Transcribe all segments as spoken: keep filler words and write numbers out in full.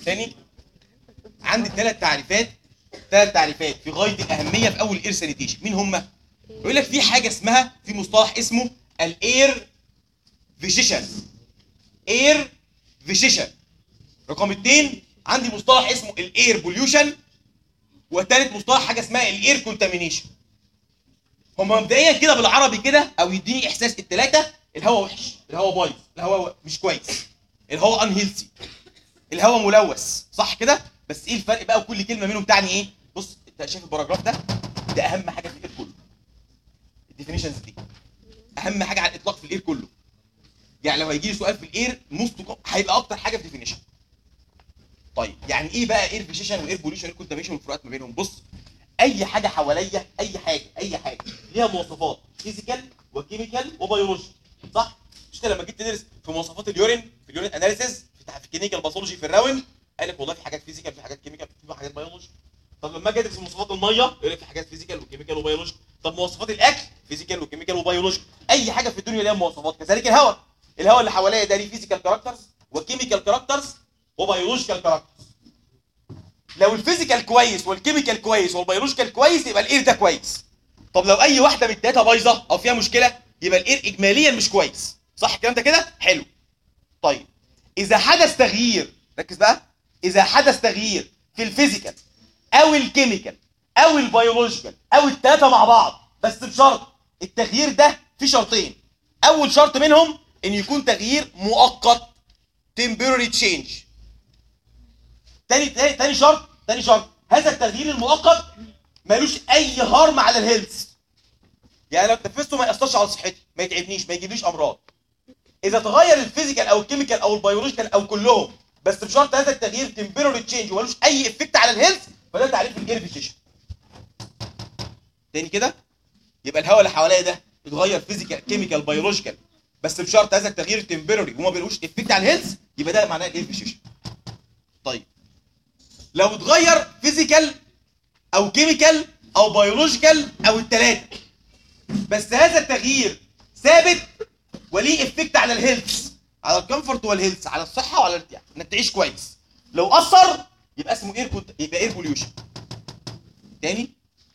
تاني عندي ثلاث تعريفات ثلاث تعريفات في غايه الاهميه في اول اير سانيتيشن. مين هم؟ يقول لك في حاجه اسمها، في مصطلح اسمه الاير فيجيشن. اير فيجيشن. رقم اثنين عندي مصطلح اسمه الاير بوليوشن، وثالث مصطلح حاجه اسمها الاير كونتامينيشن. هم مبدئيا كده بالعربي كده او يديني احساس الثلاثه: الهواء وحش، الهواء بايظ، الهواء مش كويس، الهواء انهيلثي، الهواء ملوث، صح كده؟ بس ايه الفرق بقى وكل كلمه منهم تعني ايه؟ بص انت شايف الباراجراف ده؟ ده اهم حاجه في الاير كله. الديفينيشنز دي اهم حاجه على الاطلاق في الاير كله. يعني لو هيجي لي سؤال في الاير نص هيبقى اكتر حاجه في ديفينيشن. طيب يعني ايه بقى اير فيجيشن واير بوليوشن واير كونتاميشن والفروقات ما بينهم؟ بص، اي حاجه حواليا، اي حاجه اي حاجه ليها مواصفات فيزيكال وكيميكال وبيولوجي، صح؟ مش كده؟ لما جيت تدرس في مواصفات اليورين في اليورين اناليسيز في الكلينيكال باثولوجي في الراوند، قال لك والله في حاجات فيزيكال، في حاجات كيميكال، في حاجات بيولوجي. طب لما اجي ادرس مواصفات الميه يقول لك في حاجات فيزيكال وكيميكال وبيولوجي. طب مواصفات الاكل فيزيكال وكيميكال وبيولوجي. اي حاجه في الدنيا ليها مواصفات. كذلك الهواء، الهواء اللي حواليا ده ليه فيزيكال كاركترز وكيميكال كاركترز وبيولوجيكال كاركترز. لو الفيزيكال كويس والكيميكال كويس والبيولوجيكال كويس يبقى الاير ده كويس. طب لو اي واحده من الثلاثه بايظه او فيها مشكله يبقى الاير اجماليا مش كويس، صح الكلام ده كده؟ حلو. طيب اذا حدث تغيير، ركز بقى، اذا حدث تغيير في الفيزيكال او الكيميكال او البيولوجيكال او الثلاثه مع بعض، بس بشرط التغيير ده في شرطين. اول شرط منهم ان يكون تغيير مؤقت temporary change. تاني تاني تاني شرط تاني شرط هذا التغيير المؤقت ملوش اي هارم على الهيلث. يعني لو تنفذته ما ياثرش على صحتي، ما يتعبنيش، ما يجيبليش امراض. اذا تغير الفيزيكال او الكيميكال او البيولوجيكال او كلهم بس بشرط هذا التغيير تمبروري تشينج وملوش اي افكت على الهيلث، فده تعريف الاير فيجيشن. تاني كده، يبقى الهواء اللي حواليا ده اتغير فيزيكال كيميكال بيولوجيكال بس بشرط هذا التغيير تمبروري وما بيلوش افكت على الهيلث، يبقى ده معناه الاير فيجيشن. طيب لو اتغير فيزيكال او كيميكال او بيولوجيكال او الثلاثه بس هذا التغيير ثابت وليه افكت على الهيلث، على الكمفورت والهيلث، على الصحه وعلى الارتياح، انك تعيش كويس. لو اثر يبقى اسمه اير كنت... يبقى اير بوليوشن. تاني،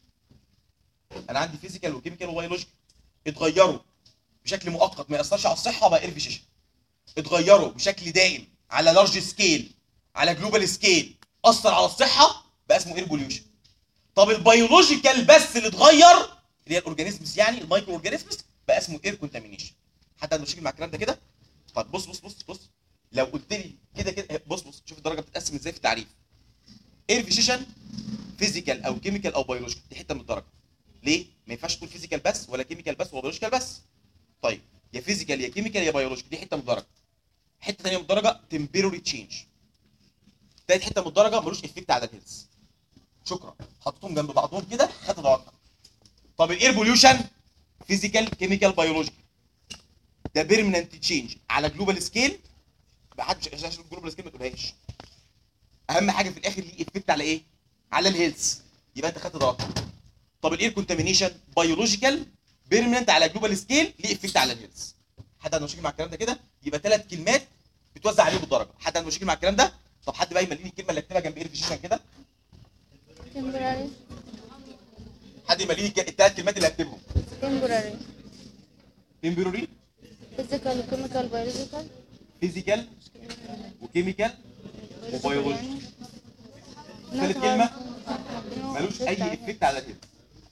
انا عندي فيزيكال وكيميكال وبيولوجيكال اتغيروا بشكل مؤقت ما ياثرش على الصحه بقى اير فيجيشن. اتغيروا بشكل دائم على لارج سكيل، على جلوبال سكيل، اثر على الصحه بقى اسمه اير بوليوشن. طب البيولوجيكال بس اللي اتغير اللي هي الاورجانيزمز، يعني المايكرو اورجانيزمز، بقى اسمه اير كونتامينيشن. حد عنده مشاكل مع الكلام ده كده؟ طب بص بص بص بص لو قلت لي كده كده، بص بص شوف الدرجه بتتقسم ازاي في التعريف. اير فيجيشن فيزيكال او كيميكال او بيولوجيكال، دي حته من الدرجه. ليه؟ ما ينفعش تكون فيزيكال بس ولا كيميكال بس ولا بيولوجيكال بس. طيب يا فيزيكال يا كيميكال يا بيولوجيكال، دي حته من الدرجه. حته ثانيه من الدرجه تمبروري تشينج. تالت حته من الدرجه ملوش افكت على الهيلث. شكرا، حطيتهم جنب بعضهم كده خدت درجه. طب الاير بوليوشن فيزيكال كيميكال بيولوجيكال، ده بيرمننت تشينج على جلوبال سكيل. ما حدش عشان الجلوبال سكيل ما تقولهاش. اهم حاجه في الاخر ليه افكت على ايه؟ على الهيلث، يبقى انت خدت درجه. طب الاير كونتامينيشن بيولوجيكال بيرمننت على جلوبال سكيل ليه افكت على الهيلث. حد عنده مشاكل مع الكلام ده كده؟ يبقى ثلاث كلمات بتوزع عليه بالدرجه. حد عنده مشاكل مع الكلام ده؟ طب حد بقى يمليني الكلمه اللي اكتبها جنب اير فيجيشن كده؟ temporary حد يمليني الثلاث كلمات اللي هكتبهم. temporary تمبروري، physical chemical biological فيزيكال وكيميكال وبيولوجي. يعني ثالث not كلمه harmful. ملوش اي افكت على كده.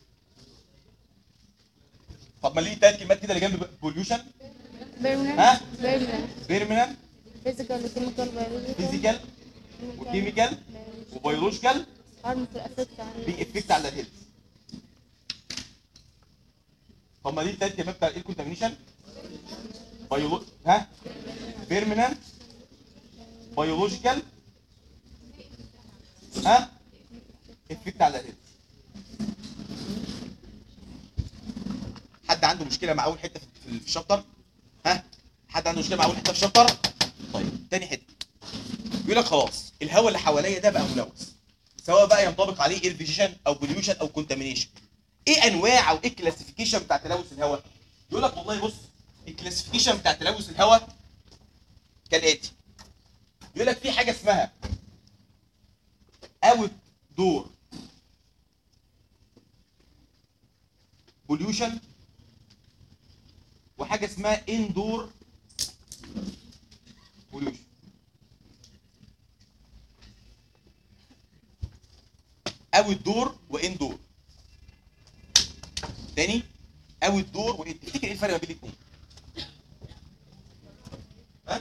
طب ما ليه ثلاث كلمات كده اللي جنب بوليوشن؟ permanent ها؟ permanent بيرمننت physical chemical biological فيزيكال وكيميكال وبيولوجيكال harmful effect على ليه افكت على الهيلث. طب ما ليه الثلاث كلمات بتاع الاير كونتامينيشن؟ بيولو ها؟ بيرمننت بيولوجيكال ها؟ افكت على الهيلث. حد عنده مشكله مع اول حته في الشابتر؟ ها؟ حد عنده مشكله مع اول حته في الشابتر؟ طيب تاني حته بيقول لك خلاص الهواء اللي حواليا ده بقى ملوث، سواء بقى ينطبق عليه اير فيجيشن او بوليوشن او كونتامينيشن. ايه انواع او ايه الكلاسيفيكيشن بتاع تلوث الهواء؟ يقول لك والله بص الكلاسيفيكيشن بتاع تلوث الهواء كالاتي. يقول لك في حاجه اسمها دور بوليوشن وحاجه اسمها اندور بوليوشن. اوت دور واندور. تاني اوت دور واندور. تفتكر ايه الفرق ما بين الاثنين؟ ها؟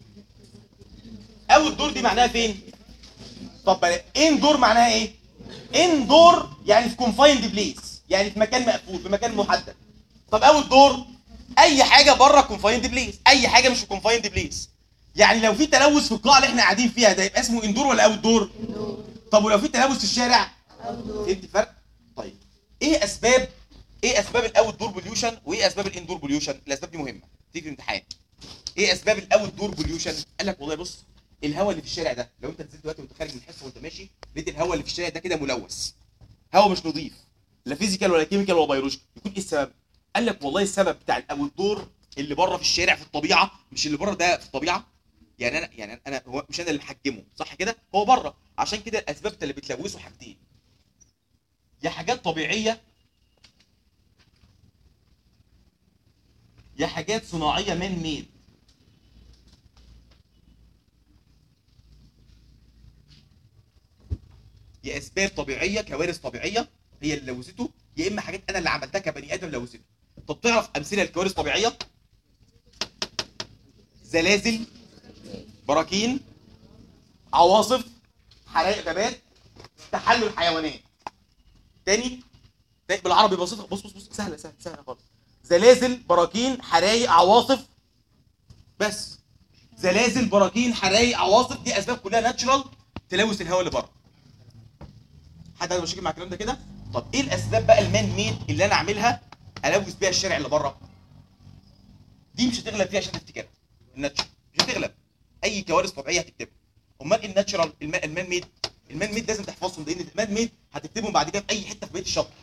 اوت دور دي معناها فين؟ طب اندور معناها ايه؟ اندور يعني في كونفايند بليس، يعني في مكان مقفول، في مكان محدد. طب اوت دور اي حاجه بره كونفايند بليس، اي حاجه مش في كونفايند بليس. يعني لو في تلوث في القاعه اللي احنا قاعدين فيها ده يبقى اسمه اندور ولا اوت دور؟ طب ولو في تلوث في الشارع؟ فهمت الفرق؟ طيب ايه اسباب ايه اسباب الاوت دور بوليوشن وايه اسباب الاندور بوليوشن؟ الاسباب دي مهمه تيجي في الامتحان. ايه اسباب الاوت دور بوليوشن؟ قال لك والله بص، الهواء اللي في الشارع ده لو انت نزلت دلوقتي وانت خارج من الحصه وانت ماشي لقيت الهواء اللي في الشارع ده كده ملوث، هواء مش نظيف، لا فيزيكال ولا كيميكال ولا بيولوجيكال، يكون ايه السبب؟ قال لك والله السبب بتاع الاوت دور اللي بره في الشارع في الطبيعه، مش اللي بره ده في الطبيعه. يعني انا يعني انا هو مش انا اللي محجمه، صح كده؟ هو بره. عشان كده الاسباب اللي بتلوثه حاجتين، يا حاجات طبيعيه يا حاجات صناعيه مان ميد. يا اسباب طبيعيه كوارث طبيعيه هي اللي لوثته، يا اما حاجات انا اللي عملتها كبني ادم لوثته. طب تعرف امثله لكوارث طبيعيه؟ زلازل، براكين، عواصف، حرائق غابات، تحلل حيوانات. تاني تاني بالعربي بسيطه، بص بص بص سهله سهله سهله خالص. زلازل، براكين، حرائق، عواصف. بس زلازل، براكين، حرائق، عواصف، دي اسباب كلها ناتشرال تلوث الهواء اللي بره. حد عنده مشاكل مع الكلام ده كده؟ طب ايه الاسباب بقى المان ميد اللي انا اعملها الوث بيها الشارع اللي بره؟ دي مش هتغلب فيها عشان تفتكرها. الناتشرال مش هتغلب، اي كوارث طبيعيه هتكتبها. امال الناتشرال المان ميد، المان ميد لازم تحفظهم، لان المان ميد هتكتبهم بعد كده في اي حته في بقيه الشابتر.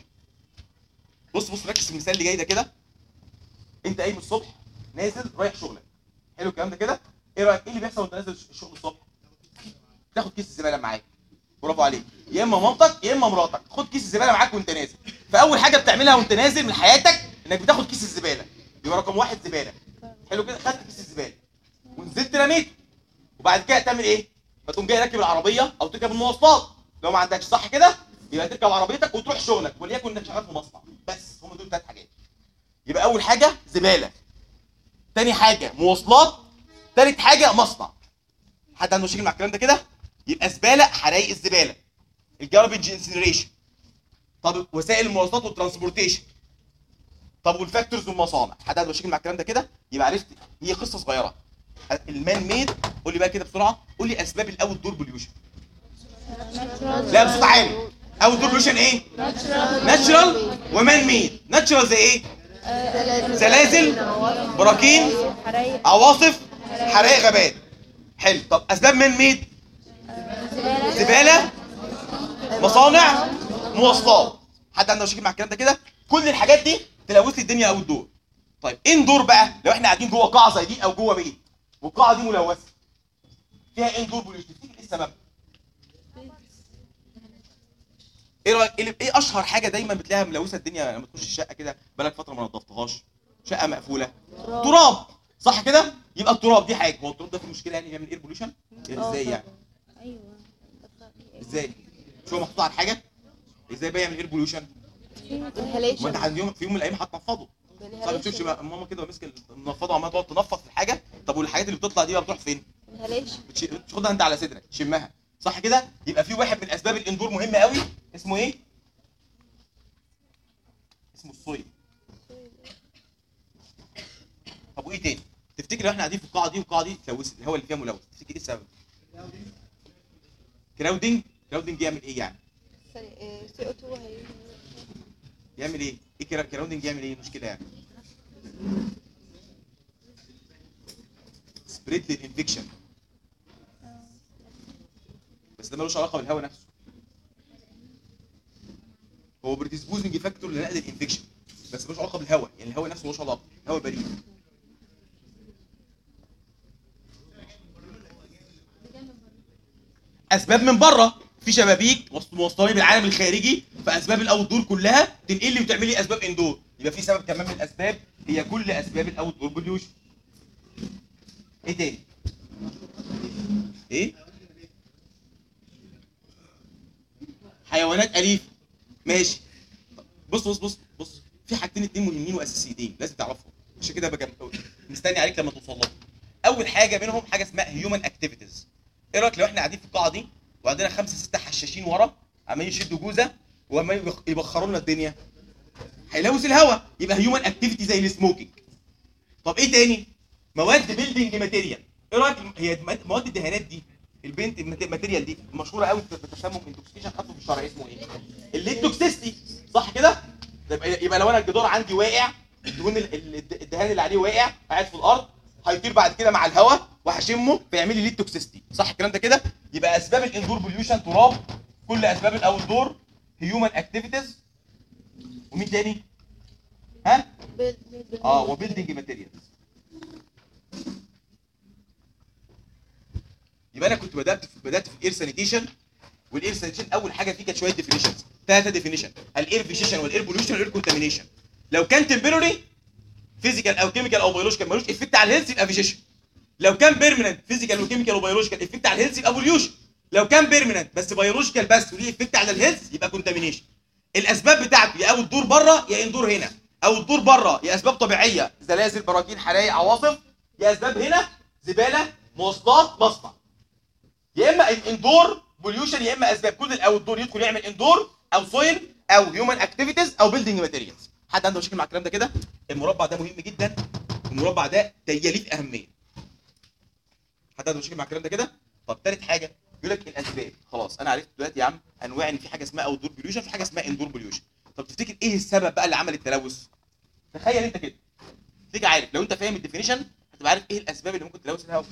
بص بص ركز في المثال اللي جاي ده كده. انت قايم الصبح نازل رايح شغلك، حلو الكلام ده كده؟ ايه رايك ايه اللي بيحصل وانت نازل الشغل الصبح؟ تاخد كيس الزباله معاك، برافو عليك، يا اما مامتك يا اما مراتك خد كيس الزباله معاك وانت نازل. فاول حاجه بتعملها وانت نازل من حياتك انك بتاخد كيس الزباله، يبقى رقم واحد زباله. حلو كده، خدت كيس الزباله ونزلت رميته، وبعد كده تعمل ايه؟ فتقوم جاي راكب العربيه او تركب المواصلات لو ما عندكش، صح كده؟ يبقى تركب عربيتك وتروح شغلك، وليكن انك شغال في مصنع. بس هم دول ثلاث حاجات. يبقى اول حاجه زباله، تاني حاجه مواصلات، تالت حاجه مصنع. حد عنده مشاكل مع الكلام ده كده؟ يبقى زباله، حرايق الزباله، الجاربج انسينريشن. طب وسائل المواصلات والترانسبورتيشن. طب والفاكتورز والمصانع. حد عنده مشاكل مع الكلام ده كده؟ يبقى عرفت هي قصه صغيره. المان ميد، قول لي بقى كده بسرعه، قول لي اسباب الاوت دور بوليوشن. لا بصوت عالي. اوت دور بوليوشن ايه؟ ناتشرال ومان ميد. ناتشرال زي ايه؟ زلازل، براكين، عواصف، حرائق غابات. حلو. طب اسباب مان ميد؟ زباله، مصانع، مواصلات. حد عنده مشاكل مع الكلام ده كده؟ كل الحاجات دي تلوث لي الدنيا اوت دور. طيب ان دور بقى، لو احنا قاعدين جوه قاعه زي دي او جوه بيت والقاعه دي ملوثه فيها ان دور بوليوشن، تفتكر ايه السبب؟ ايه رايك ايه ايه اشهر حاجه دايما بتلاقيها ملوثه الدنيا لما تخش الشقه كده بقالك فتره ما نظفتهاش، شقه مقفوله؟ تراب، صح كده؟ يبقى التراب دي حاجه. هو التراب ده فيه مشكله يعني يعمل اير بوليوشن؟ ازاي يعني؟ ايوه ازاي؟ مش هو محطوط على حاجه؟ ازاي بقى يعمل اير بوليوشن؟ ما انت عند يوم في يوم من الايام هتنفضه، صح؟ ما بتشوفش بقى ماما كده ماسكه المنفضه وعماله تقعد تنفض في الحاجه. طب والحاجات اللي بتطلع دي بقى بتروح فين؟ بتاخدها انت على صدرك تشمها، صح كده؟ يبقى في واحد من اسباب الاندور مهم قوي اسمه ايه؟ اسمه الصويا. طب وايه تاني؟ تفتكر لو احنا قاعدين في القاعه دي والقاعه دي تلوث الهواء اللي فيها ملوث، تفتكر ايه السبب؟ كراودنج. كراودنج يعمل ايه يعني؟ سي او اتنين هي يعمل ايه؟ ايه كراودنج يعمل ايه المشكله يعني؟ سبريد للانفكشن. بس ده ملوش علاقه بالهواء نفسه، هو بريديسبوزنج فاكتور لنقل الانفكشن بس ملوش علاقه بالهواء، يعني الهواء نفسه ملوش علاقه، هواء بريد. اسباب من بره، في شبابيك موصلاني بالعالم الخارجي، فاسباب الاوت دور كلها تنقل لي وتعمل لي اسباب اندور. يبقى في سبب كمان من الاسباب هي كل اسباب الاوت دور بوليوشن. ايه تاني؟ ايه؟ حيوانات اليفه. ماشي. بص بص بص بص في حاجتين اتنين مهمين واساسيتين لازم تعرفهم، عشان كده بجم... مستني عليك لما توصل لهم. اول حاجه منهم حاجه اسمها هيومن اكتيفيتيز. ايه رايك لو احنا قاعدين في القاعه دي وعندنا خمسه سته حشاشين ورا عمالين يشدوا جوزه وعمالين يبخروا لنا الدنيا، هيلوث الهواء، يبقى هيومن اكتيفيتي زي السموكينج. طب ايه تاني؟ مواد بيلدينج ماتيريال. ايه رايك هي مواد الدهانات دي البنت ماتيريال دي مشهوره قوي بتسمم انتوكسيكيشن، خدته في الشرع اسمه ايه؟ الليد توكسيستي، صح كده؟ يبقى يبقى لو انا الجدار عندي واقع، الدهون الدهان اللي عليه واقع قاعد في الارض، هيطير بعد كده مع الهواء وهشمه فيعمل لي ليد توكسيستي، صح الكلام ده كده؟ يبقى اسباب الاندور بوليوشن تراب، كل اسباب الاوت دور هيومن اكتيفيتيز، ومين تاني؟ ها؟ اه وبيلدينج ماتيريالز. يبقى انا كنت بدات في بدات في الاير سانيتيشن، والاير سانيتيشن اول حاجه فيه كانت شويه ديفينيشنز، ثلاثه ديفينيشن: الاير فيشيشن والاير بوليوشن والاير كونتامينيشن. لو كان تمبروري فيزيكال او كيميكال او بيولوجيكال ملوش افكت على الهيلث يبقى فيشيشن. لو كان بيرمننت فيزيكال وكيميكال وبيولوجيكال افكت على الهيلث يبقى بوليوشن. لو كان بيرمننت بس بيولوجيكال بس وليه افكت على الهيلث يبقى كونتامينيشن. الاسباب بتاعته يا او الدور بره يا اندور هنا، او الدور بره يا اسباب طبيعيه زلازل براكين حرايق عواصف، يا اسباب هنا زباله مواصلات مصنع. يا اما الاندور بوليوشن يا اما اسباب كل الاوت دور يدخل يعمل اندور او سويل او هيومن اكتيفيتيز او بيلدينج ماتيريالز. حد عنده مشاكل مع الكلام ده كده؟ المربع ده مهم جدا، المربع ده يليه اهميه. حد عنده مشاكل مع الكلام ده كده؟ طب ثالث حاجه يقول لك الاسباب. خلاص انا عرفت دلوقتي يا عم انواع ان في حاجه اسمها اوت دور بوليوشن في حاجه اسمها اندور بوليوشن. طب تفتكر ايه السبب بقى اللي عمل التلوث؟ تخيل انت كده تيجي عارف، لو انت فاهم الديفينيشن هتبقى عارف ايه الاسباب اللي ممكن تلوث الهواء.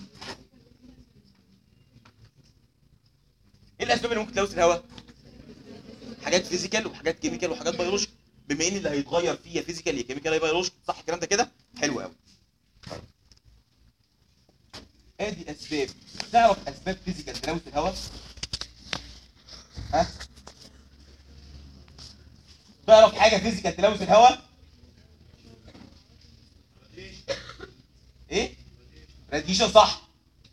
ايه الاسباب اللي ممكن تلوث الهواء؟ حاجات فيزيكال وحاجات كيميكال وحاجات بيولوجيكال، بما ان اللي هيتغير فيه يا فيزيكال يا كيميكال يا بيولوجيكال، صح الكلام ده كده؟ حلو قوي. طيب ادي اسباب. تعرف اسباب فيزيكال تلوث الهواء؟ ها؟ تعرف حاجه فيزيكال تلوث الهواء؟ ايه؟ راديشن، صح.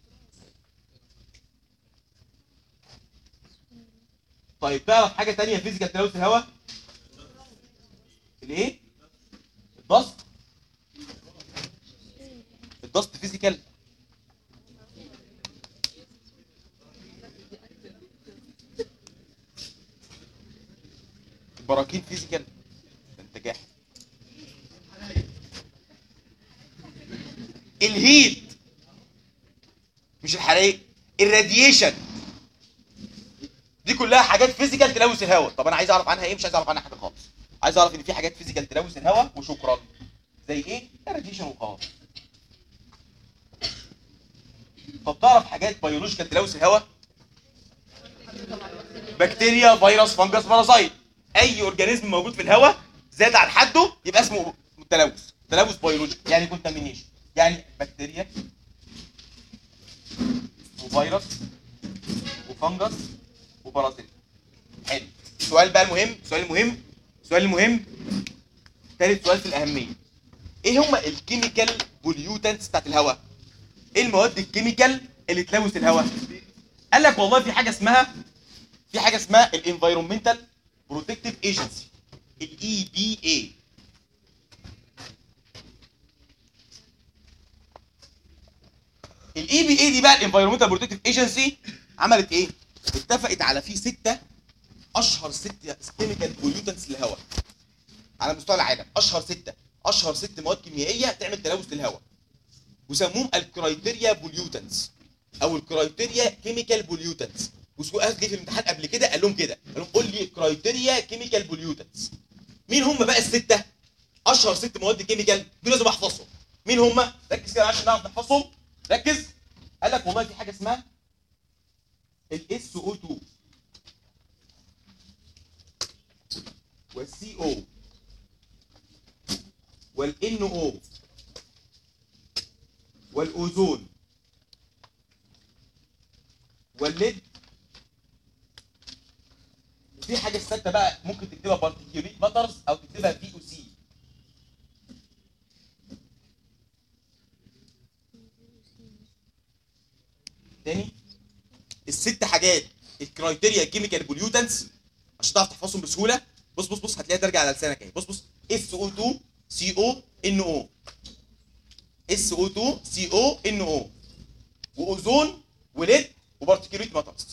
طيب تعرف حاجه ثانيه فيزيكال تلوث الهواء؟ الايه؟ الضغط. الضغط فيزيكال. البراكين فيزيكال. انت جاحد. الهيت مش الحرائق، الراديشن دي كلها حاجات فيزيكال تلوث الهواء. طب انا عايز اعرف عنها ايه؟ مش عايز اعرف عنها حاجه خالص، عايز اعرف ان في حاجات فيزيكال تلوث الهواء وشكرا. زي ايه؟ الراديشن وخلاص. طب تعرف حاجات بيولوجيكال تلوث الهواء؟ بكتيريا، فيروس، فنجس، بارازايت. اي اورجانيزم موجود في الهواء زاد عن حده يبقى اسمه تلوث، تلوث بيولوجيكال يعني كونتامينيشن، يعني بكتيريا وفيروس وفنجس وبارازيت. حلو. السؤال بقى المهم، السؤال المهم، السؤال المهم ثالث سؤال في الاهميه: ايه هم الكيميكال بوليوتنتس بتاعت الهواء؟ ايه المواد الكيميكال اللي تلوث الهواء؟ قال لك والله في حاجه اسمها في حاجه اسمها الانفايرمنتال بروتكتيف ايجنسي، الاي بي اي. الاي بي اي دي بقى الانفايرمنتال بروتكتيف ايجنسي عملت ايه؟ اتفقت على في سته اشهر ست كيميكال بوليوتنتس للهواء على مستوى العالم. اشهر سته اشهر ست مواد كيميائيه تعمل تلوث للهواء، وسموهم الكرايتيريا بوليوتنتس او الكرايتيريا كيميكال بوليوتنتس. وسؤال جه في الامتحان قبل كده قال لهم كده، قال لهم قول لي كرايتيريا كيميكال بوليوتنتس. مين هم بقى السته؟ اشهر ست مواد كيميكال دول لازم احفظهم. مين هم؟ ركز كده عشان نعرف نحفظهم. ركز. قال لك والله في حاجه اسمها الاس او اتنين والسي او والان او والاوزون والليد في حاجه السادسه بقى ممكن تكتبها بارتيكيوليت ماترز او تكتبها في او سي. تاني الست حاجات الكرايتيريا الكيميكال بوليوتنتس عشان تعرف تحفظهم بسهوله. بص بص بص هتلاقيها ترجع على لسانك اهي. بص بص اس او اتنين سي او ان او، اس او اتنين سي او ان او، واوزون وليد وبارتيكيوليت ماترز.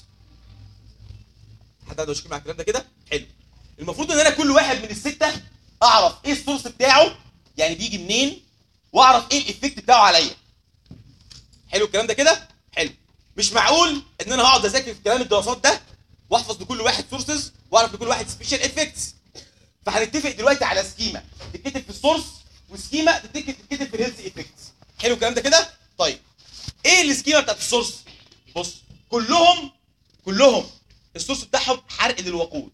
حد عنده مشكله مع الكلام ده كده؟ حلو. المفروض ان انا كل واحد من السته اعرف ايه السورس بتاعه، يعني بيجي منين، واعرف ايه الايفكت بتاعه عليا. حلو الكلام ده كده؟ حلو. مش معقول ان انا هقعد اذاكر في كلام الدراسات ده واحفظ لكل واحد سورسز واعرف لكل واحد سبيشال افكتس. فهنتفق دلوقتي على سكيما تتكتب في السورس وسكيما تتكتب تتكتب في الهيلث افكتس. حلو الكلام ده كده؟ طيب ايه السكيما بتاعت السورس؟ بص كلهم كلهم السورس بتاعهم حرق للوقود.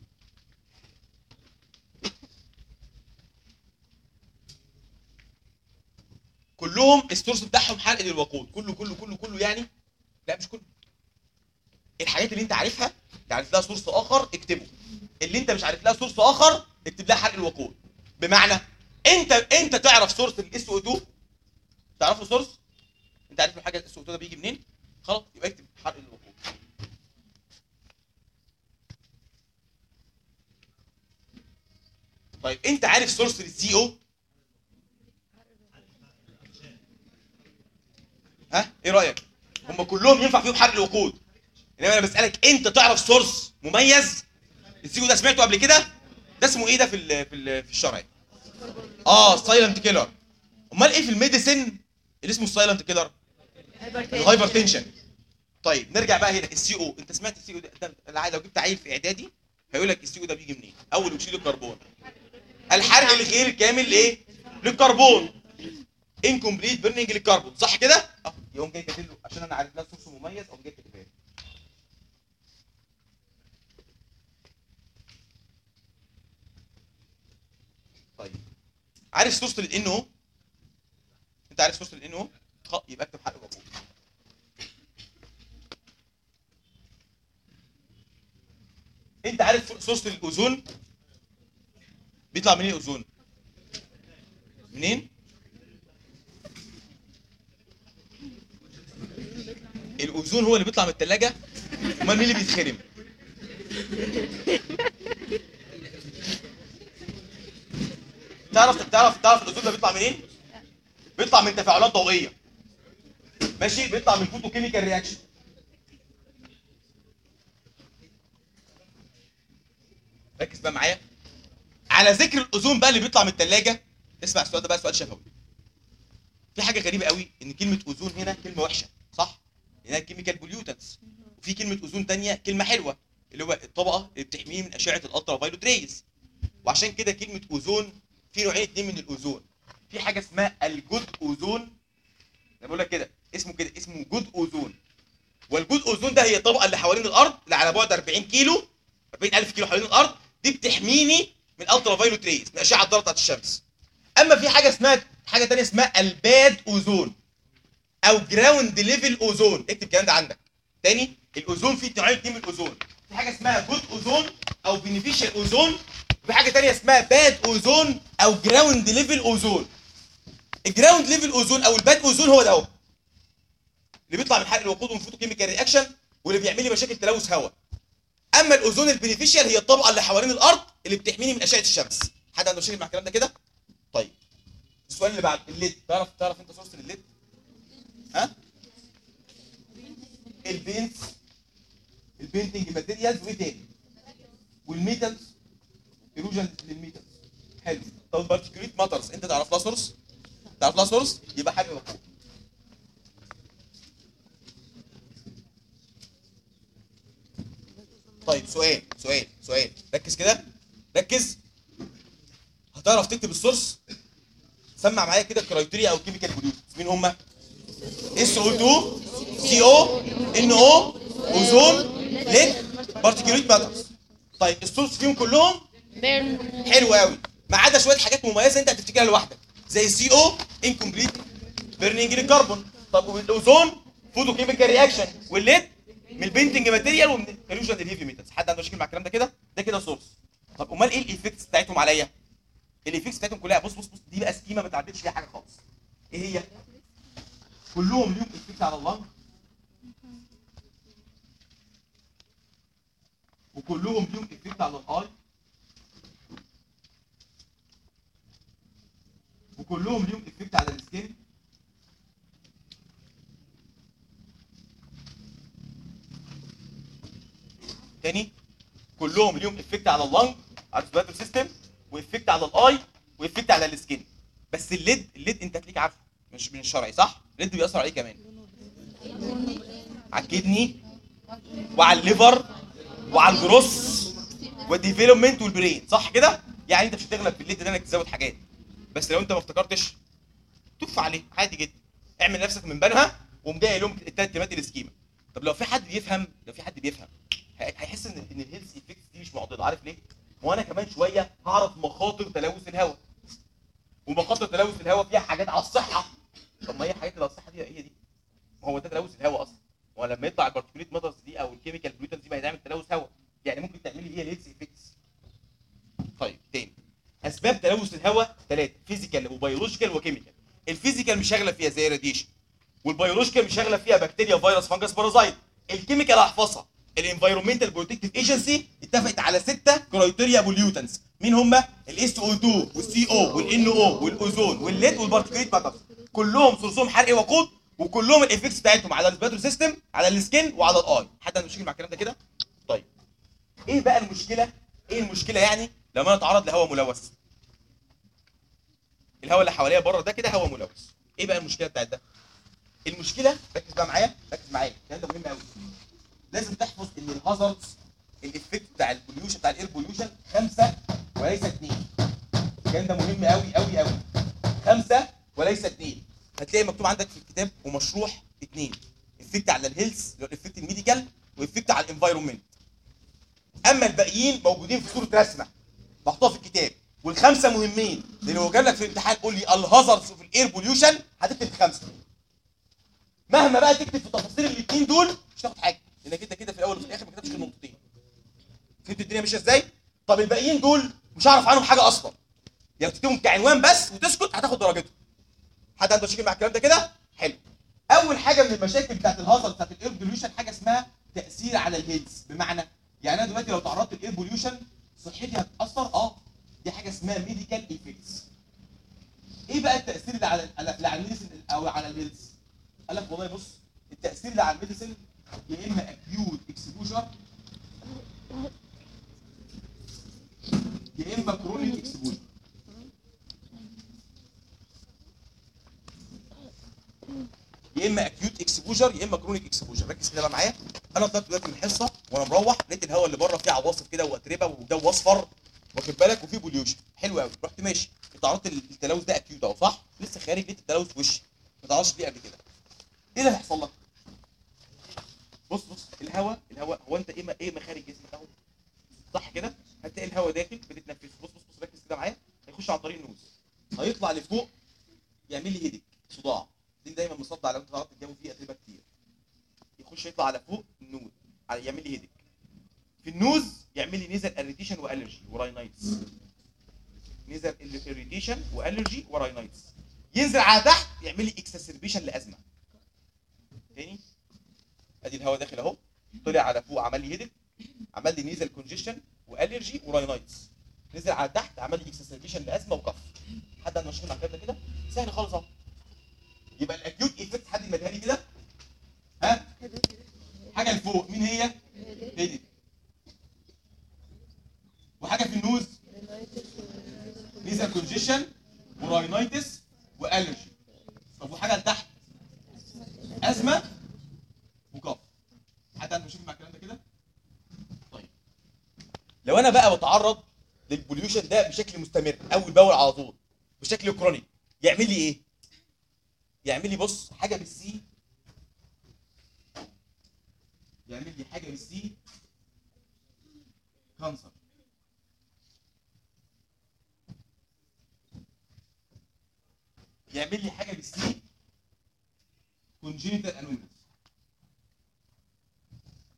كلهم السورس بتاعهم حرق للوقود. كله كله كله كله يعني؟ لا مش كله. الحاجات اللي انت عارفها اللي عارف لها سورس اخر اكتبه. اللي انت مش عارف لها سورس اخر اكتب لها حرق الوقود. بمعنى انت انت تعرف سورس الاس او اتنين، تعرف له سورس؟ انت عارف له حاجه الاس او اتنين ده بيجي منين؟ خلاص يبقى اكتب حرق الوقود. طيب انت عارف سورس للسي او؟ ها ايه رايك؟ هم كلهم ينفع فيهم حرق الوقود، انما انا بسالك انت تعرف سورس مميز. السي او ده سمعته قبل كده؟ ده اسمه ايه ده في ال في ال في الشرع؟ اه سايلنت كيلر. امال ايه في الميديسن اللي اسمه السايلنت كيلر؟ الهايبر تنشن. طيب نرجع بقى هنا السي او. انت سمعت السي او ده, ده لو جبت عيل في اعدادي هيقول لك السي او ده بيجي منين؟ اول اكسيد الكربون. الحرق الغير كامل لايه؟ للكربون. انكمبليت بيرنينج للكربون، صح كده؟ اه يقوم جاي كاتب له عشان انا عارف لها سورس مميز اقوم جاي كاتبها له. طيب عارف سورس للان او؟ انت عارف سورس للان او؟ يبقى اكتب حرق الوقود. انت عارف سورس للاوزون؟ بيطلع منين الاوزون؟ منين؟ الاوزون هو اللي بيطلع من الثلاجه؟ امال مين اللي بيتخرم؟ تعرف تعرف تعرف الاوزون ده بيطلع منين؟ بيطلع من تفاعلات ضوئيه. ماشي؟ بيطلع من فوتو كيميكال رياكشن. ركز بقى معايا. على ذكر الاوزون بقى اللي بيطلع من الثلاجه، اسمع السؤال ده بقى سؤال شفوي. في حاجه غريبه قوي ان كلمه اوزون هنا كلمه وحشه، صح؟ هنا كيميكال بوليوتنس. وفي كلمه اوزون ثانيه كلمه حلوه اللي هو الطبقه اللي بتحميه من اشعه الالترا فايلوت ريز. وعشان كده كلمه اوزون في نوعين اثنين من الاوزون. في حاجه اسمها الجود اوزون، انا بقول لك كده اسمه كده اسمه جود اوزون. والجود اوزون ده هي الطبقه اللي حوالين الارض اللي على بعد أربعين كيلو أربعين ألف كيلو حوالين الارض، دي بتحميني من الالترا فايلوت ريز من اشعه الضرر بتاعت الشمس. اما في حاجه اسمها حاجه ثانيه اسمها الباد اوزون او جراوند ليفل اوزون. اكتب الكلام ده عندك تاني. الاوزون فيه نوعين اثنين من الاوزون. في حاجه اسمها جود اوزون او بينيفيشال اوزون، وفي حاجه ثانيه اسمها باد اوزون او جراوند ليفل اوزون. الجراوند ليفل اوزون او الباد اوزون هو ده اهو اللي بيطلع من حرق الوقود ومن فوتو كيميكال رياكشن واللي بيعمل لي مشاكل تلوث هواء. اما الاوزون البينيفيشال هي الطبقه اللي حوالين الارض اللي بتحميني من اشعه الشمس. حد عنده مشاكل مع الكلام ده كده؟ طيب السؤال اللي بعد الليد. تعرف تعرف انت سورس الليد؟ ها؟ البينت البينتنج ماتيريالز وايه تاني؟ والميتالز ايروجن للميتالز. حلو. طب البارتيكوليت ماترز انت تعرف لها سورس؟ تعرف لها سورس؟ يبقى حاجه مفهومه. طيب سؤال سؤال سؤال ركز كده ركز. هتعرف تكتب السورس؟ سمع معايا كده الكرايتيريا او الكيميكال بوليوتنس. مين هم؟ اس او اتنين سي او ان او اوزون ليد بارتيكوليت ماترز. طيب السورس فيهم كلهم حلو قوي ما عدا شويه حاجات مميزه انت هتفتكرها لوحدك زي السي او انكمبليت بيرنينج للكربون. طب والاوزون فوتو كيميكال رياكشن، والليد من البينتنج ماتيريال ومن الكالوجن الهيفي ميتالز. حد عنده مشاكل مع الكلام ده كده؟ ده كده سورس. طب امال ايه الايفكتس بتاعتهم عليا؟ الايفكتس بتاعتهم كلها بص بص بص دي بقى سكيما ما تعدلش فيها حاجه خالص. ايه هي؟ كلهم ليهم ايفكت على اللنج، وكلهم ليهم ايفكت على الاي، وكلهم ليهم ايفكت على السكين، تاني كلهم ليهم افكت على اللنج، على الريسبيراتوري سيستم، وافكت على الاي، وافكت على السكين. بس الليد الليد انت هتلاقيك عارفه مش من الشرعي صح؟ الليد بيأثر عليه كمان على الكدني وعلى الليفر وعلى الجروس والديفلوبمنت والبرين صح كده؟ يعني انت مش هتغلب في الليد ده انك تزود حاجات، بس لو انت ما افتكرتش تف عليه عادي جدا. اعمل نفسك من بنها وقوم جاي لهم الثلاث تيمات السكيما. طب لو في حد بيفهم لو في حد بيفهم هيحس ان ان الهيلث ايفكتس دي مش معضله. عارف ليه؟ وانا كمان شويه هعرف مخاطر تلوث الهواء، ومخاطر تلوث الهواء فيها حاجات على الصحه. طب ما هي حاجات اللي على الصحه دي هي دي، ما هو ده تلوث الهواء اصلا. هو لما يطلع البارتيكوليت ماترز دي او الكيميكال بلوتنز دي ما هتعمل تلوث هواء، يعني ممكن تعملي هي الهيلث ايفكتس. طيب تاني اسباب تلوث الهواء ثلاثه: فيزيكال وبيولوجيكال وكيميكال. الفيزيكال مش هغلب فيها زي راديشن، والبيولوجيكال مش هغلب فيها بكتيريا فيروس فانجس بارازايت. الكيميكال هحفظها. الانفايرمنتال بروتكتيف ايجنسي اتفقت على ستة كرايتيريا بوليوتنس. مين هم؟ الاس او اتنين والسي او والان او والاوزون والليد والبارتيكوليت ماترز. كلهم سورسهم حرق وقود، وكلهم الايفكتس بتاعتهم على الريسبيراتوري سيستم، على السكين وعلى الاي. حد عنده مشكله مع الكلام ده كده؟ طيب ايه بقى المشكله؟ ايه المشكله يعني لما انا اتعرض لهواء ملوث؟ الهواء اللي حواليا بره ده كده هواء ملوث. ايه بقى المشكله بتاعت ده؟ المشكله ركز بقى معايا، ركز معايا الكلام ده مهم قوي. لازم تحفظ ان الهازاردز الايفكت بتاع البوليوشن بتاع الاير بوليوشن خمسه وليس اثنين. الكلام ده مهم قوي قوي قوي. خمسه وليس اثنين. هتلاقي مكتوب عندك في الكتاب ومشروح اثنين: افكت على الهيلث اللي هو الافكت الميديكال، وافكت على الانفايرمنت. اما الباقيين موجودين في صوره رسمه محطوطه في الكتاب، والخمسه مهمين لان هو جاب لك في الامتحان قول لي الهازاردز في الاير بوليوشن هتكتب خمسه. مهما بقى تكتب في تفاصيل الاثنين دول مش هتاخد حاجه، لانك انت كده في الاول وفي الاخر ما كتبتش غير نقطتين. فهمت الدنيا ماشيه ازاي؟ طب الباقيين دول مش هعرف عنهم حاجه اصلا، يعني تكتبهم كعنوان بس وتسكت هتاخد درجتهم. حد عنده مشاكل مع الكلام ده كده؟ حلو. اول حاجه من المشاكل بتاعت الهازارد بتاعت الاير بوليوشن حاجه اسمها تاثير على الهيلث. بمعنى يعني انا دلوقتي لو تعرضت للاير بوليوشن صحتي هتتاثر. اه دي حاجه اسمها ميديكال ايفكتس. ايه بقى التاثير اللي على اللي على الميديسن او على الهيلث؟ قال لك والله بص التاثير اللي على الميديسن يا اما اكيوت اكسبوجر يا اما كرونيك اكسبوجر. يا اما اكيوت اكسبوجر يا اما كرونيك اكسبوجر. ركز كده بقى معايا. انا طلعت دلوقتي من الحصه وانا مروح لقيت الهواء اللي بره فيه عواصف كده واتربه والجو اصفر واخد بالك وفيه بوليوشن حلو قوي. رحت ماشي اتعرضت للتلوث ده اكيوت اهو صح؟ لسه خارج لقيت التلوث في وشي ما تعرفش ليه قبل كده. ايه اللي هيحصل لك؟ بص بص الهواء الهواء هو انت ايه ايه مخارج جسمك اهو صح كده؟ هتلاقي الهواء داخل بتتنفس. بص بص بص ركز كده معايا. هيخش عن طريق النوز هيطلع لفوق يعمل لي هيدك صداع. دي دايما مصدع لو انت تعرضت الجو فيه اتربه كتير. يخش يطلع على فوق النوز يعمل لي هيدك. في النوز يعمل لي نيزل اريتيشن والرجي وراينايتس. نيزل اريتيشن والرجي وراينايتس. ينزل على تحت يعمل لي اكسسربيشن لازمه. تاني ادي الهواء داخل اهو طلع على فوق عمل لي هيدك، عمل لي نيزل كونجيشن والرجي وراينايتس. نزل على تحت عمل لي اكسسربيشن لازمه وكف. حد عنده مشكله مع الكلام ده كده؟ سهل خالص اهو. يبقى الاكيوت ايفكت حد يمدها لي كده؟ ها؟ حاجه لفوق مين هي؟ هيدك. وحاجه في النوز نيزل كونجيشن وراينايتس والرجي. طب وحاجه لتحت؟ ازمه وكف. حد عنده مشكله مع الكلام ده كده؟ طيب لو انا بقى بتعرض للبوليوشن ده بشكل مستمر اول باول على طول بشكل كرونيك يعمل لي ايه؟ يعمل لي بص حاجه بالسي، يعمل لي حاجه بالسي كانسر. يعمل لي حاجه بالسي كونجينيتال انوميليز.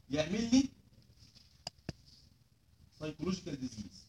يعمل لي سايكولوجيكال ديزيز.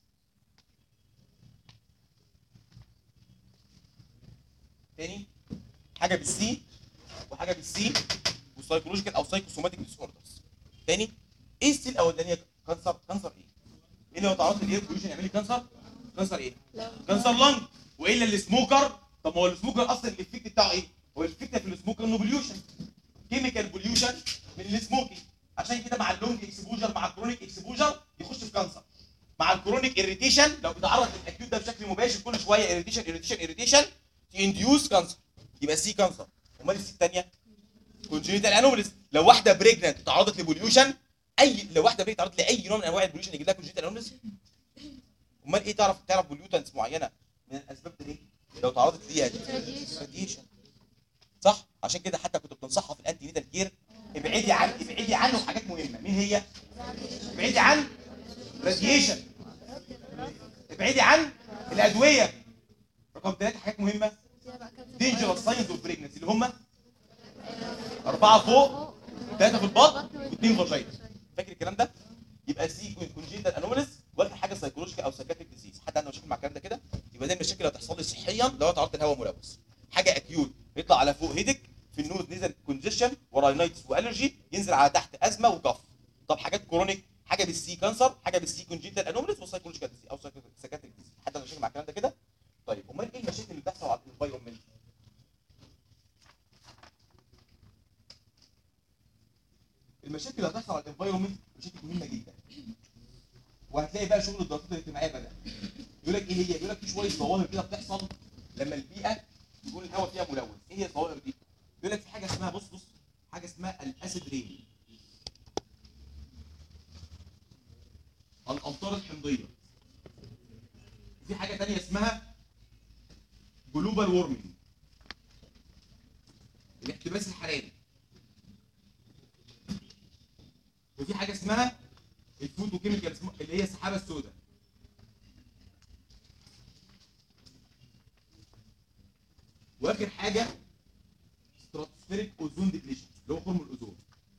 تاني حاجه بالسي وحاجه بالسي وسايكولوجيكال او سايكوسوماتيك ديس اوردرز. تاني ايه السي الاولانيه؟ كانسر. كانسر ايه؟ ايه اللي هو تعرض للاير بوليوشن يعمل لي كانسر؟ كانسر ايه؟ كانسر لنج. والا السموكر؟ طب ما هو السموكر اصلا الايفكت بتاعه ايه؟ هو الايفكت في السموكر انه بوليوشن، كيميكال بوليوشن من السموكينج. عشان كده مع اللونج اكسبوجر مع الكرونيك اكسبوجر يخش في كانسر. مع الكرونيك اريتيشن لو بيتعرض للاكيوت ده بشكل مباشر كل شويه اريتيشن اريتيشن اريتيشن ينديوس كانسر، يبقى سي كانسر. امال السي الثانيه كونجنيتال انوماليز. لو واحده بريجننت تعرضت لبوليوشن، اي لو واحده بريجننت تعرضت لاي نوع من انواع البوليوشن يجي لها كونجنيتال انوماليز. امال ايه؟ تعرف تعرف بوليوتنس معينه من الاسباب دي لو تعرضت ليها راديشن، صح؟ عشان كده حتى كنت بتنصحها في الانتي نيتال كير ابعدي عن ابعدي عنه حاجات مهمه. مين هي؟ ابعدي عن راديشن، ابعدي عن الادويه. رقم ثلاثة حاجات مهمه دينجرس ساينز اوف بريجنسي اللي هم أربعة فوق ثلاثة في البطن واثنين فاجينا. فاكر الكلام ده؟ يبقى سي كونجنتال انوماليز ولا حاجه سايكولوجيكال او سايكاتريك ديزيز. حد عنده مشاكل مع الكلام ده كده؟ يبقى دي المشاكل اللي هتحصل لي صحيا لو تعرضت لهواء ملوث. حاجه اكيوت يطلع على فوق هيدك، في النوز نزل كونجيشن وراينايتس والرجي، ينزل على تحت ازمه وكف. طب حاجات كرونيك حاجه بالسي كانسر، حاجه بالسي كونجنتال انوماليز وسايكولوجيكال ديزيز او سايكاتريك ديزيز. حد عنده مشاكل مع الكلام ده كده؟ طيب امال ايه المشاكل اللي بتحصل على الانفايرمنت؟ المشاكل اللي هتحصل على الانفايرمنت مشاكل مهمه جدا، وهتلاقي بقى شغل الدراسات الاجتماعيه بدا يقول لك ايه هي؟ يقول لك في شويه ظواهر كده بتحصل لما البيئه يكون الهواء فيها ملوث. ايه هي الظواهر دي؟ يقول لك في حاجه اسمها بص بص حاجه اسمها الاسيد رين، الامطار الحمضيه. وفي حاجه ثانيه اسمها جلوبال وورمنج، الاحتباس الحراري. وفي حاجه اسمها الفوتو كيميكال اللي هي السحابه السوداء. واخر حاجه ستراتوسفيريك اوزون ديبليشن اللي هو خرم الاوزون.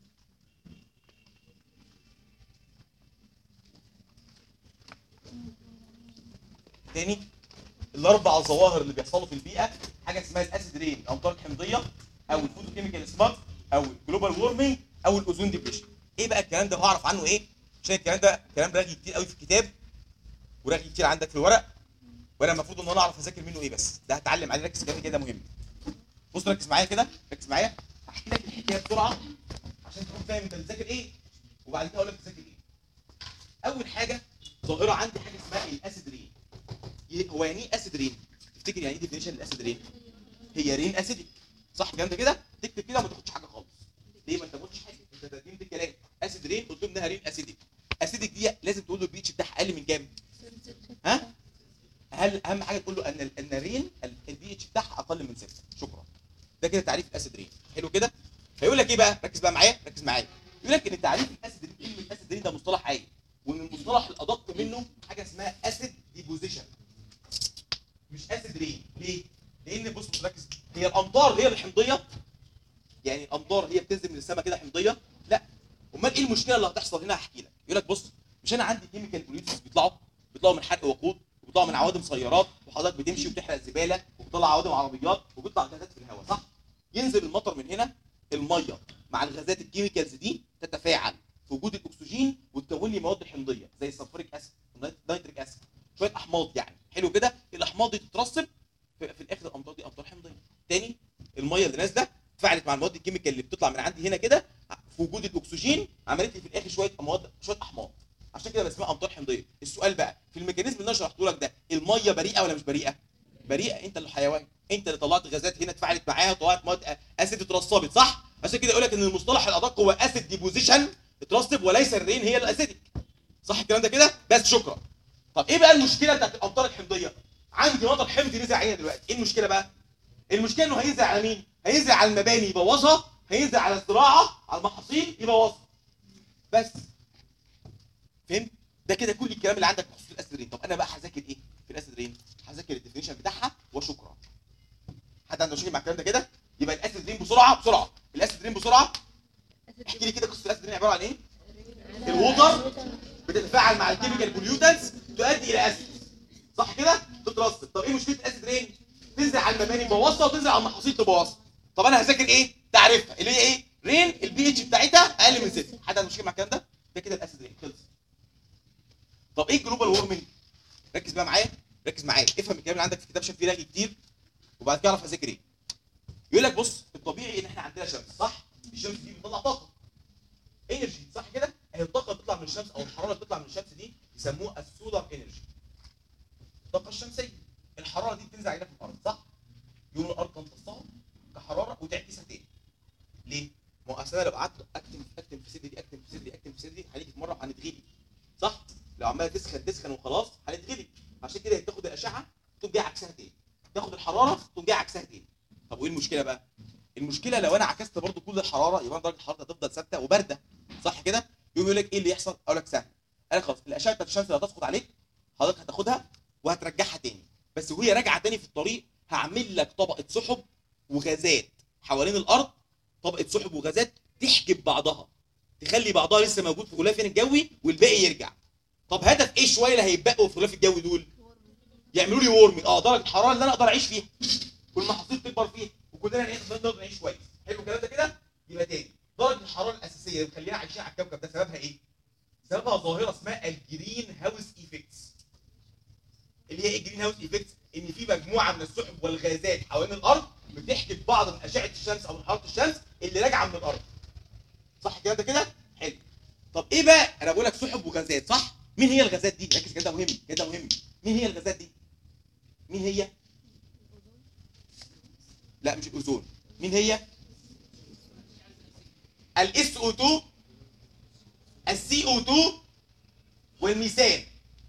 تاني الاربع ظواهر اللي بيحصلوا في البيئه حاجه اسمها الاسيد رين، الامطار الحمضيه او الفوتو كيميكال سمات او الجلوبال وورمنج او الاوزون ديبليشن. ايه بقى الكلام ده وهعرف عنه ايه؟ عشان الكلام ده كلام رغي كتير قوي في الكتاب ورغي كتير عندك في الورق، وانا المفروض ان انا اعرف اذاكر منه ايه، بس ده هتعلم عليه. ركز كده كده مهم. بص ركز معايا كده، ركز معايا هحكي لك الحكايه بسرعه عشان تكون فاهم انت بتذاكر ايه، وبعد كده اقول لك تذاكر ايه. اول حاجه ظاهره عندي حاجه اسمها الاسيد رين. هو يعني ايه اسيد رين؟ تفتكر يعني ايه ديفينيشن الاسيد رين؟ هي رين اسيدك، صح الكلام ده كده؟ تكتب كده وما تاخدش حاجه خالص. ليه؟ ما انت ما قلتش حاجه، انت ترجمت الكلام. اسيد رين قلت لهم انها رين اسيدك. اسيدك دي لازم تقول له البي اتش بتاعها اقل من كام؟ ها؟ هل اهم حاجه تقول له ان ان رين البي اتش بتاعها اقل من ستة. شكرا. ده كده تعريف الاسيد رين. حلو كده؟ هيقول لك ايه بقى؟ ركز بقى معايا، ركز معايا. يقول لك ان تعريف الاسيد رين، كلمه الاسيد رين ده مصطلح عام، وان المصطلح الادق منه حاجه اسمها اسيد ديبوزيشن مش اسيد رين. ليه؟ لان بص بص ركز، هي الامطار هي الحمضيه، يعني الامطار هي بتنزل من السماء كده حمضيه؟ لا. امال ايه المشكله اللي هتحصل هنا؟ هحكي لك. يقول لك بص، مش انا عندي كيميكال بوليوتس بيطلعوا بيطلعوا من حرق وقود، وبيطلعوا من عوادم سيارات، وحضرتك بتمشي وبتحرق زباله، وبتطلع عوادم عربيات، وبيطلع غازات في الهواء، صح؟ ينزل المطر من هنا، الميه مع الغازات الكيميكالز دي تتفاعل في وجود الاكسجين وتكون لي مواد حمضيه زي السلفوريك اسيد، نيتريك اسيد، شويه احماض يعني. حلو كده؟ الاحماض دي تترسب في, في الاخر الامطار دي امطار حمضيه. تاني الميه اللي نازله اتفاعلت مع المواد الكيميكال اللي بتطلع من عندي هنا كده في وجود الاكسجين، عملت لي في الاخر شويه مواد شويه احماض، عشان كده اسمها امطار حمضيه. السؤال بقى في الميكانيزم اللي انا شرحته لك ده، الميه بريئه ولا مش بريئه؟ بريئه. انت اللي حيوان، انت اللي طلعت غازات هنا اتفاعلت معاها وطلعت مواد اسيد اترسبت، صح؟ عشان كده يقول لك ان المصطلح الادق هو اسيد ديبوزيشن اترسب، وليس الرين هي الاسيدك. صح الكلام ده كده؟ بس شكرا. طب ايه بقى المشكله بتاعت الامطار الحمضيه؟ عندي مطر حمضي نزل علينا دلوقتي، ايه المشكله بقى؟ المشكله انه هينزل على مين؟ هينزل على المباني يبوظها، هينزل على الزراعه، على المحاصيل يبوظها. بس فهمت؟ ده كده كل الكلام اللي عندك بخصوص الاسيد رين. طب انا بقى هذاكر ايه في الاسيد رين؟ هذاكر الديفينيشن بتاعها وشكرا. حد عنده مشكله مع الكلام ده كده؟ يبقى الاسيد رين بسرعه بسرعه، الاسيد رين بسرعه. احكي لي كده قصه الاسيد رين عباره عن ايه؟ الووتر بتتفاعل مع الكيميكال بوليوتنس تؤدي الى اسيد، صح كده؟ تترسب. طب ايه مشكله الاسيد رين؟ تنزل على المباني تبوظها وتنزل على المحاصيل تبوظها. طب انا هذاكر ايه؟ تعرفها اللي هي ايه؟ رين البي اتش بتاعتها اقل من ستة. حد عنده مشكله مع الكلام ده؟ ده كده الاسيد رين خلص. طب ايه الجلوبال وورمنج؟ ركز بقى معايا، ركز معايا، افهم الكلام اللي عندك في الكتاب عشان فيه رغي كتير وبعد كده اعرف اذاكر ايه. يقول لك بص، الطبيعي ان احنا عندنا شمس، صح؟ الشمس دي بتطلع طاقه انرجي، صح كده؟ هي الطاقه اللي بتطلع من الشمس او الحراره اللي بتطلع من الشمس دي يسموها السولار انرجي. الطاقه الشمسيه. الحراره دي بتنزل علينا في الارض، صح؟ يوم الارض تمتصها كحراره وتعكسها تاني. ليه؟ ما هو اصل انا لو قعدت اكتم اكتم في صدري اكتم في صدري اكتم في صدري هنيجي في مره هنتغلي، صح؟ لو عماله تسخن تسخن وخلاص هنتغلي. عشان كده تاخد الاشعه تقوم جايه عكسها تاني، تاخد الحراره تقوم جايه عكسها تاني. طب وايه المشكله بقى؟ المشكله لو انا عكست برضو كل الحراره يبقى درجه الحراره هتفضل ثابته وبارده، صح كده؟ يقوم يقول لك ايه اللي يحصل؟ اقول لك سهل. قال لك خلاص الاشعه بتاعت الشمس اللي هتسقط عليك حضرتك هتاخدها وهترجعها تاني، بس وهي راجعه تاني في الطريق هعمل لك طبقه سحب وغازات حوالين الارض، طبقه سحب وغازات تحجب بعضها، تخلي بعضها لسه موجود في الغلاف الجوي والباقي يرجع. طب هدف ايه شويه اللي هيتبقوا في الغلاف الجوي دول؟ يعملوا لي وورمنج، اه درجه الحراره اللي انا اقدر اعيش فيها والمحاصيل تكبر فيها وكلنا نقدر نعيش كويس. حلو الكلام ده كده؟ يبقى تاني درجه الحراره الاساسيه اللي بتخلينا عايشين على الكوكب ده سببها ايه؟ سببها ظاهره اسمها الجرين هاوس ايفكتس. اللي هي ايه الجرين هاوس ايفكتس؟ ان في مجموعه من السحب والغازات حوالين الارض بتحجب بعض من اشعه الشمس او من حراره الشمس اللي راجعه من الارض. صح الكلام ده كده؟ حلو. طب ايه بقى؟ انا بقول لك سحب وغازات، صح؟ مين هي الغازات دي؟ ركز كده مهم، كده مهم. مين هي الغازات دي؟ مين هي؟ لا مش الاوزون. مين هي؟ الاس او اتنين، السي او اتنين، والميثان.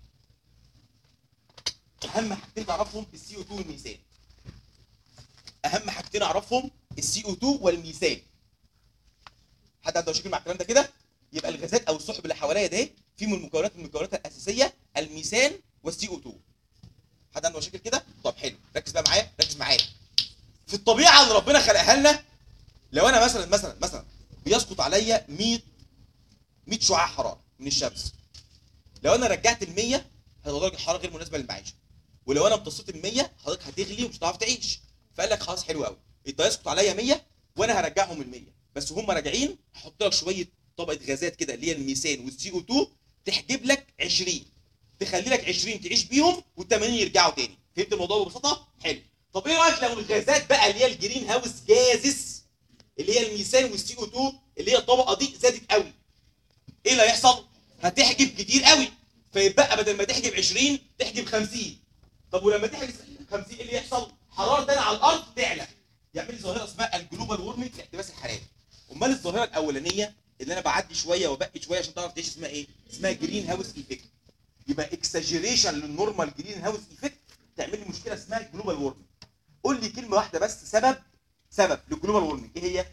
اهم حاجتين تعرفهم السي او اتنين والميثان. اهم حاجتين اعرفهم السي او اتنين والميثان. حد عنده مشاكل مع الكلام ده كده؟ يبقى الغازات او السحب اللي حواليا ده في من المكونات من المكونات الاساسيه الميثان والسي او اتنين. حد عنده مشاكل كده؟ طب حلو، ركز بقى معايا، ركز معايا. في الطبيعه اللي ربنا خلقها لنا لو انا مثلا مثلا مثلا بيسقط عليا مية مية شعاع حراره من الشمس، لو انا رجعت ال مية هتبقى درجه الحراره غير مناسبه للمعيشه، ولو انا امتصيت ال مية حضرتك هتغلي ومش هتعرف تعيش. فقال لك خلاص حلو قوي، انت يسقط عليا مية وانا هرجعهم ال مية، بس هم راجعين هحط لك شويه طبقه غازات كده اللي هي الميثان والسي او اتنين تحجب لك عشرين، تخلي لك عشرين تعيش بيهم وال80 يرجعوا تاني. فهمت الموضوع ببساطه؟ حلو. طب ايه رايك لو الغازات بقى اللي هي الجرين هاوس جازس اللي هي الميثان والسي او اتنين اللي هي الطبقه دي زادت قوي؟ ايه اللي هيحصل؟ هتحجب كتير قوي، فيبقى بدل ما تحجب عشرين تحجب خمسين. طب ولما تحجب خمسين ايه اللي يحصل؟ حراره على الارض تعلى، يعمل لي ظاهره اسمها الجلوبال وورمنج في الاحتباس الحراري. امال الظاهره الاولانيه اللي انا بعدي شويه وبقي شويه عشان تعرف تعيش اسمها ايه؟ اسمها جرين هاوس ايفكت. يبقى اكساجيريشن للنورمال جرين هاوس ايفكت تعمل لي مشكله اسمها جلوبال وورمنج. قول لي كلمه واحده بس سبب سبب للجلوبال وورمنج ايه هي؟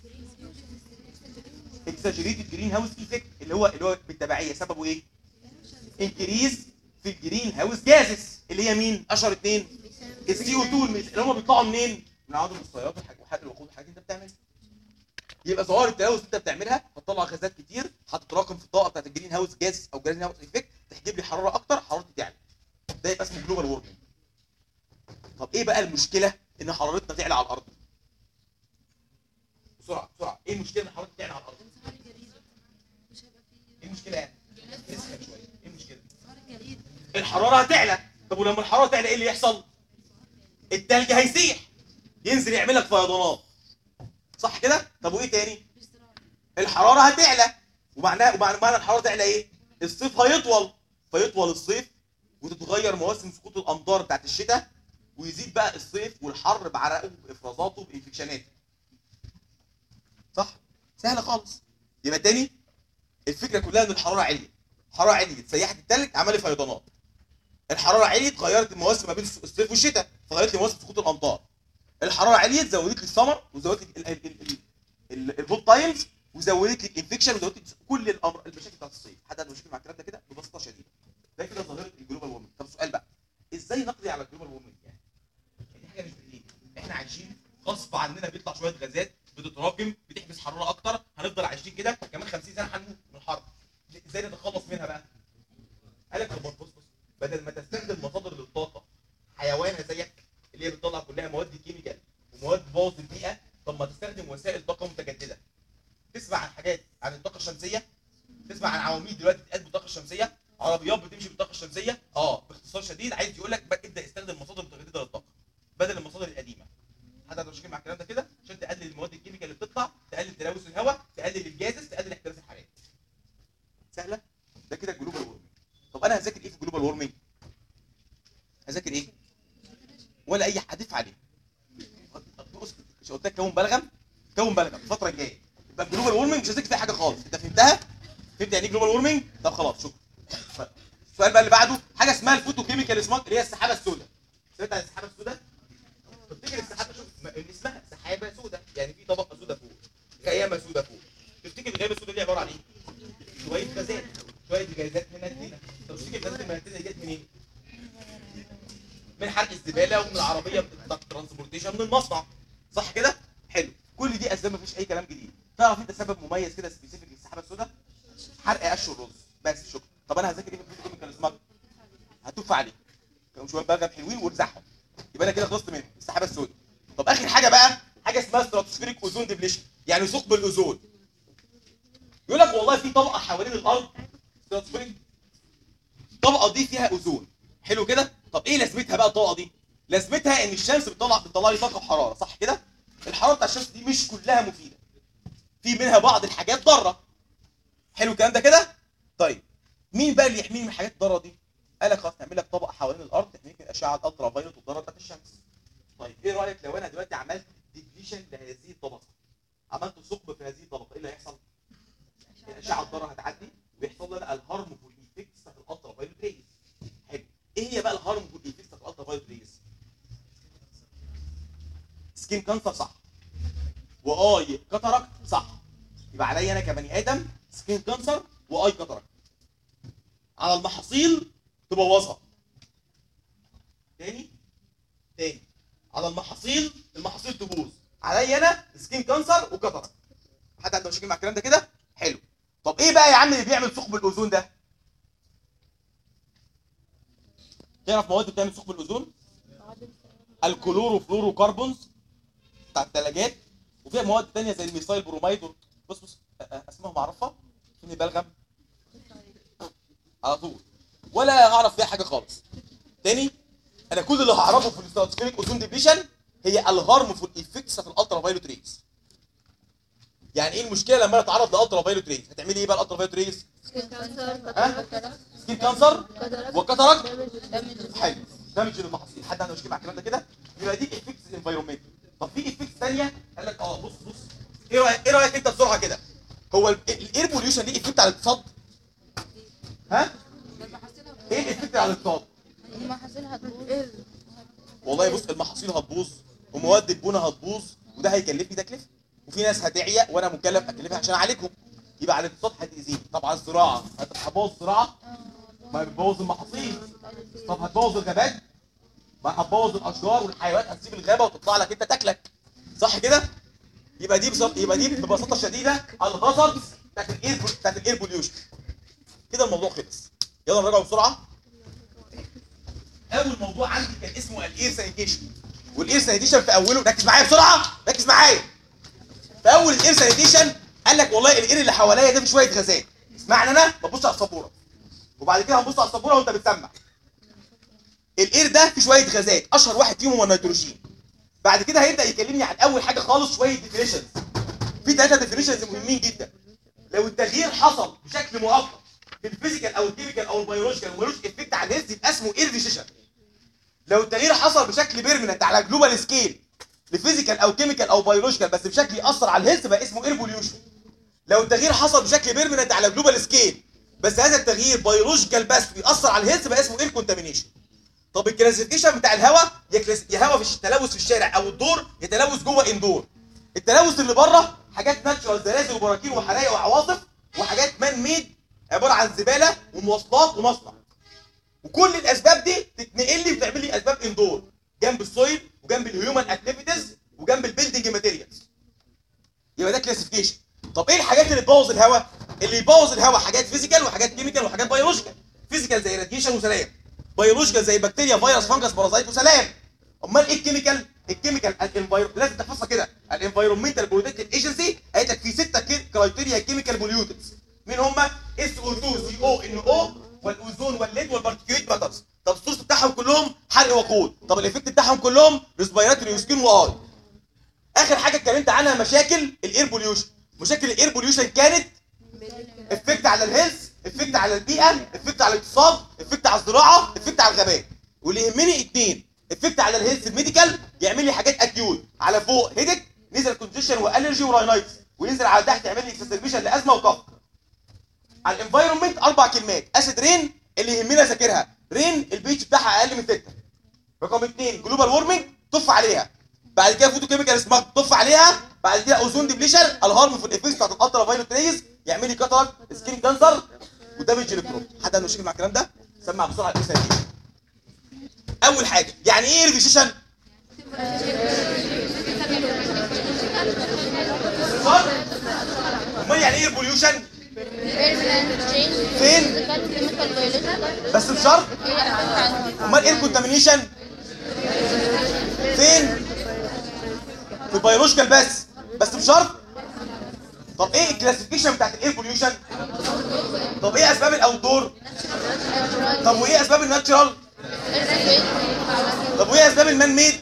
اكساجيريتد جرين هاوس ايفكت اللي هو اللي هو بالتبعيه سببه ايه؟ انكريز في الجرين هاوس جازس اللي هي مين؟ اشهر اثنين السي او اتنين اللي هم بيطلعوا منين؟ من عوادم السيارات وحاجات الوقود والحاجات اللي انت بتعملها. يبقى ظواهر التلوث اللي انت بتعملها هتطلع غازات كتير هتتراكم في الطاقه بتاعت الجرين هاوس جاز او جرين هاوس ايفكت تحجب لي حراره اكتر، حرارتي تعلى. ده يبقى اسمه جلوبال وورمنج. طب ايه بقى المشكله ان حرارتنا تعلى على الارض؟ بسرعه بسرعه، ايه المشكله ان حرارتنا تعلى على الارض؟ ايه المشكله يعني؟ اسخن شويه، ايه المشكله؟ الحراره هتعلى. طب ولما الحراره تعلى ايه اللي يحصل؟ التلج هيسيح، ينزل يعمل لك فيضانات، صح كده؟ طب وايه تاني؟ الحراره هتعلى، ومعناها ومعنى الحراره تعلى ايه؟ الصيف هيطول، فيطول الصيف وتتغير مواسم سقوط الامطار بتاعت الشتاء ويزيد بقى الصيف والحر بعرقه بافرازاته بانفكشناته. صح؟ سهله خالص. يبقى تاني الفكره كلها ان الحراره عليت، الحراره عليت سيحت التلج عمل لي فيضانات. الحراره عليت غيرت المواسم ما بين الصيف والشتاء فغيرت لي مواسم سقوط الامطار. الحراره عليت زودت لي السمر وزودت لي الهوت تايمز وزودت لي الانفكشن وزودت لي كل الامر المشاكل بتاعت الصيف. حد عنده مشاكل مع الكلام ده كده؟ ببساطه شديده. ده كده ظاهره الجلوبال وورمنج. طب السؤال بقى ازاي نقضي على الجلوبال وورمنج؟ يعني دي حاجه مش بايدينا، احنا عايشين غصب عننا بيطلع شويه غازات بتتراكم بتحبس حراره اكتر، هنفضل عايشين كده كمان خمسين سنه هنموت من الحر. مواد تبوظ البيئه. طب ما تستخدم وسائل طاقه متجدده. تسمع عن حاجات عن الطاقه الشمسيه، تسمع عن عواميد دلوقتي بتتقاد بالطاقه الشمسيه، عربيات بتمشي بالطاقه الشمسيه. اه باختصار شديد عايز يقول لك ابدا استخدم مصادر متجدده للطاقه بدل المصادر القديمه. حد عنده مشكله مع الكلام ده كده؟ عشان تقلل المواد الكيميكال اللي بتطلع، تقلل تلوث الهواء، تقلل الجازز، تقلل احتباس الحراري. سهله؟ ده كده الجلوبال وورمنج. طب انا هذاكر ايه في الجلوبال وورمنج؟ هذاكر ايه؟ ولا اي هضيف عليه. مش قلت لك كون بلغم؟ كون بلغم الفتره الجايه. يبقى الجلوبال وورمنج مش هذاكر فيها حاجه خالص. انت فهمتها؟ فهمت يعني ايه جلوبال وورمنج؟ طب خلاص شكرا. السؤال بقى اللي بعده حاجه اسمها الفوتو كيميكال سموك اللي هي السحابه السوداء. سمعت عن السحابه السوداء؟ تفتكر السحابه شوف اسمها سحابه سوداء، يعني في طبقه سوداء فوق، غيامه سوداء فوق. تفتكر الغيامه السوداء دي عباره عن ايه؟ شويه غازات، شويه غازات هنا هنا. طب تفتكر الغازات المنتجه دي جت منين؟ من حرق الزباله ومن العربيه بتاعت الترانسبورتيشن من المصنع. صح كده؟ حلو. كل دي اسباب مفيش اي كلام جديد. تعرف انت سبب مميز كده سبيسيفيك للسحابه السوداء؟ حرق قش الرز. بس شكرا. طب انا هذاكر ايه في الفوتو كيميكال سموك؟ هتوف عليك. كانوا شويه بلغم حلوين وارزعهم. يبقى انا كده خلصت منهم السحابه السوداء. طب اخر حاجه بقى حاجه اسمها ستراتوسفيريك اوزون ديبليشن، يعني ثقب الاوزون. يقول لك والله في طبقه حوالين الارض ستراتوسفيريك، الطبقه دي فيها اوزون. حلو كده؟ طب ايه لازمتها بقى الطبقه دي؟ لازمتها ان الشمس بتطلع بتطلع لي طاقه وحراره، صح كده؟ الحراره بتاع الشمس دي مش كلها مفيده. في منها بعض الحاجات ضاره. حلو الكلام ده كده؟ طيب مين بقى اللي يحميني من الحاجات الضاره دي؟ قال لك خلاص نعمل لك طبقه حوالين الارض تحميك من الاشعه الالترا فايولت والضاره بتاعت الشمس. طيب ايه رايك لو انا دلوقتي عملت ديبليشن لهذه الطبقه؟ عملت ثقب في هذه الطبقه، ايه اللي هيحصل؟ الاشعه الضاره هتعدي ويحصل لنا الهارمفول ايفكتس بتاعت الالترا فايولت ريز. حلو. ايه هي بقى الهارمفول ايفكتس بتاعت الالترا فايولت ريز؟ سكين كانسر صح. واي كاتاراكت صح. يبقى عليا انا كبني ادم سكين كانسر واي كاتاراكت. على المحاصيل تبوظها. تاني تاني على المحاصيل المحاصيل تبوظ. عليا انا سكين كانسر وكاتاراكت. حد عنده مشاكل مع الكلام ده كده؟ حلو. طب ايه بقى يا عم اللي بيعمل ثقب الاوزون ده؟ تعرف مواد بتعمل ثقب الاوزون؟ الكلوروفلورو كربونز بتاع الثلاجات، وفيها مواد ثانيه زي الميثايل بروميد. بص بص اسمائهم اعرفها فيني بلغم على طول ولا هعرف فيها حاجه خالص. تاني انا كل اللي هعرفه في الستراتوسفيريك اوزون ديبليشن هي الهارمفول ايفكتس في الالترا فايولت ريز. يعني ايه المشكله لما انا اتعرض لالترا فايولت ريز؟ هتعملي ايه بقى الالترا فايولت ريز؟ سكين كانسر، سكين كانسر وكاتاراكت. دامج. حلو. دامج للمحاصيل. حد عنده مشكله مع الكلام ده كده؟ يبقى دي افكتس انفايرمنت. طب في افكتس ثانيه قال لك اه بص بص ايه رايك ايه رايك انت بسرعه كده؟ هو الاير بوليوشن ليه افكت على الاقتصاد؟ ها؟ ايه الافكت على الاقتصاد؟ المحاصيل هتبوظ. والله بص المحاصيل هتبوظ ومواد البناء هتبوظ وده هيكلفني تكلفه، وفي ناس هتعيا وانا مكلف اكلفها عشان اعالجهم. يبقى على الاقتصاد هتاذيني. طبعا الزراعه هتبوظ الزراعه، ما بتبوظ المحاصيل. طب هتبوظ الغابات، ما هتبوظ الاشجار والحيوانات هتسيب الغابه وتطلع لك انت تاكلك. صح كده؟ يبقى دي بص... يبقى دي ببساطه شديده الهازاردز بتاعت الاير بتاعت الاير بوليوشن. كده الموضوع خلص. يلا نراجع بسرعه. اول موضوع عندي كان اسمه الاير سانيتيشن، والاير سانيتيشن في اوله ركز معايا بسرعه ركز معايا. في اول الاير سانيتيشن قال لك والله الاير اللي حواليا ده في شويه غازات. اسمعني انا ببص على السبوره وبعد كده هنبص على السبوره وانت بتسمع. الاير ده في شويه غازات، اشهر واحد فيهم هو النيتروجين. بعد كده هيبدا يكلمني عن اول حاجه خالص شويه ديفينيشنز. في ثلاثه ديفينيشنز مهمين جدا. لو التغيير حصل بشكل مؤقت في الفيزيكال او الكيميكال او البيولوجيكال ومالوش افكت على الهيلث يبقى اسمه اير فيشيشن. لو التغيير حصل بشكل بيرمننت على جلوبال سكيل لفيزيكال او كيميكال او بيولوجيكال بس بشكل ياثر على الهيلث بقى اسمه اير بوليوشن. لو التغيير حصل بشكل بيرمننت على جلوبال سكيل بس هذا التغيير بيولوجيكال بس ويأثر على الهيلث بقى اسمه اير كونتامينيشن. طب الكلاسيفيكيشن بتاع الهواء يا هواء في التلوث في الشارع او الدور يا تلوث جوه اندور. التلوث اللي بره حاجات ناتشورال زلازل وبراكين وحرايق وعواصف، وحاجات مان ميد عباره عن زباله ومواصلات ومصنع. وكل الاسباب دي تتنقل لي وتعمل لي اسباب اندور جنب السويل وجنب الهيومن اكتيفيتيز وجنب البيلدنج ماتيريالز. يبقى ده كلاسيفيكيشن. طب ايه الحاجات اللي تبوظ الهواء؟ اللي يبوظ الهواء حاجات فيزيكال وحاجات كيميكال وحاجات بيولوجيكال. فيزيكال زي راديشن وسلام، بيولوجيكال زي بكتيريا فيروس فانجس بارازيت وسلام. امال ايه الكيميكال؟ الكيميكال الانفايرمنت لازم تحفظها كده. الانفايرمنتال بروتكتيف ايجنسي قالت لك في ستة كرايتيريا كيميكال بوليوتنس. مين هم؟ اس او اتنين سي او ان او والاوزون والليد والبارتيكيوليت ماترز. طب السورس بتاعهم كلهم حرق وقود. طب الايفكت بتاعهم كلهم ريسبيراتوري وسكين واي. اخر حاجه اتكلمت عنها مشاكل الاير بوليوشن. مشاكل الاير بوليوشن كانت افكت على الهيلث، افكت على البيئه، افكت على الاقتصاد، افكت على الزراعه، افكت على الغابات. واللي يهمني اتنين، افكت على الهيلث الميديكال يعمل لي حاجات اكيوت، على فوق هيدك نزل كونجيشن والرجي وراينايتس، وينزل على تحت يعمل لي اكسسربيشن لازمه وكف. على الانفايرمنت اربع كلمات، اسيد رين اللي يهمنا اذاكرها، رين البي اتش بتاعها اقل من ستة. رقم اثنين جلوبال وورمنج طف عليها. بعد كده فوتو كيميكال سمارت طف عليها. بعد كده اوزون ديبليشن الهارم في الايفكتس بتاعت الالترا فايولت ريز يعمل لي كاتاراكت سكين كانسر ودامج الكترون. حد عنده مشاكل مع الكلام ده؟ سمع بسرعه الاسئله دي. اول حاجه يعني ايه ريفيشن؟ صح؟ امال يعني ايه بوليوشن؟ فين؟ بس بشرط؟ امال ايه الكونتامينيشن؟ فين؟ في البيولوجيكال بس بس بشرط. طب ايه الكلاسيفيكيشن بتاعت الاير بوليوشن؟ طب ايه اسباب الاوتدور؟ طب وايه اسباب الناتشرال؟ طب وايه اسباب المان ميد؟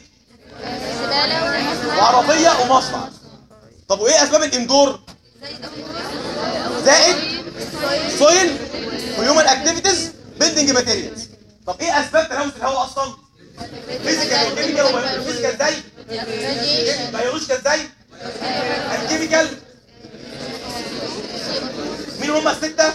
وعربيه ومصنع. طب وايه اسباب الاندور؟ زائد سويل وهيومن اكتيفيتيز بيلدينج ماتيريالز. طب ايه اسباب تلوث الهواء اصلا؟ فيزيكال وكيميكال وفيزيكال ازاي؟ بيولوجيكال ازاي؟ الكيميكال مين هم الستة؟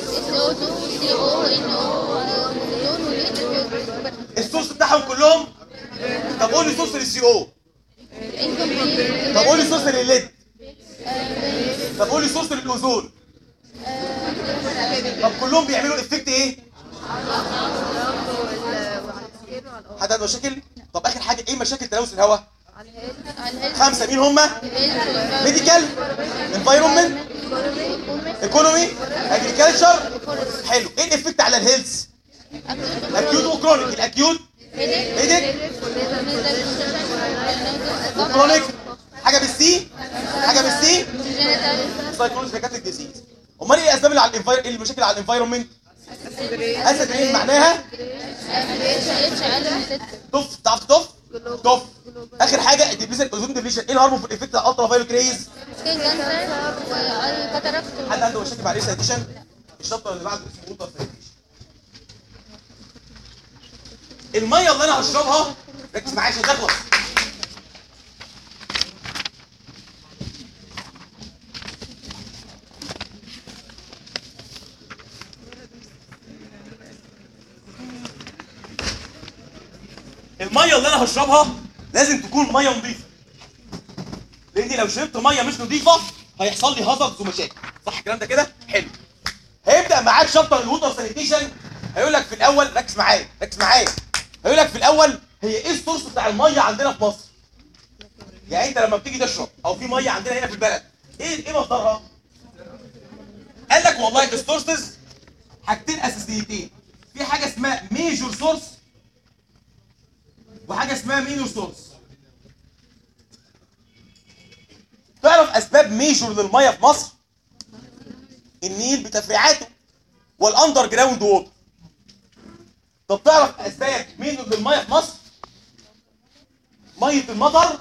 السورس بتاعهم كلهم. طب قول لي سورس للسي او. طب قول لي سورس للليد. طب قول لي سورس للاوزون. طب كلهم بيعملوا افكت ايه؟ حد عنده مشاكل؟ طب اخر حاجه ايه مشاكل تلوث الهواء؟ خمسه مين هم؟ ميديكال، انفايرمنت، ايكونومي، اجريكلتشر. حلو. ايه الافكت على الهيلث؟ اكيوت وكرونيك. الاكيوت هيدك وكرونيك حاجه بالسي حاجه بالسي سايكولوجيكال ديزيز. امال ايه الاسباب اللي على الانفاير ايه المشاكل على الانفايرمنت؟ اسيد رين معناها طف. تعرف تطف؟ طف. اخر حاجه الديبليشن اوزون ديبليشن. ايه الهارمون في الايفكت على الالترا فايولت ريز؟ حد عنده مشاكل مع الريسيتيشن؟ الشابتر اللي بعده اسمه ووتر سانيتيشن. الميه اللي انا هشربها ركز معايا عشان تخلص. الميه اللي انا هشربها لازم تكون ميه نظيفه، لاني لو شربت ميه مش نظيفه هيحصل لي هازارds ومشاكل. صح الكلام ده كده؟ حلو. هيبدا معاك شابتر الووتر سانيتيشن. هيقول لك في الاول ركز معايا ركز معايا هيقول لك في الاول هي ايه السورس بتاع الميه عندنا في مصر؟ يعني انت لما بتيجي تشرب او في ميه عندنا هنا في البلد ايه ايه مصدرها؟ قال لك والله السورسز حاجتين اساسيتين. في حاجه اسمها ميجور سورس وحاجه اسمها مينور سورس. تعرف اسباب ميجور للميه في مصر؟ النيل بتفريعاته والاندر جراوند ووتر. طب تعرف اسباب مينور للميه في مصر؟ ميه المطر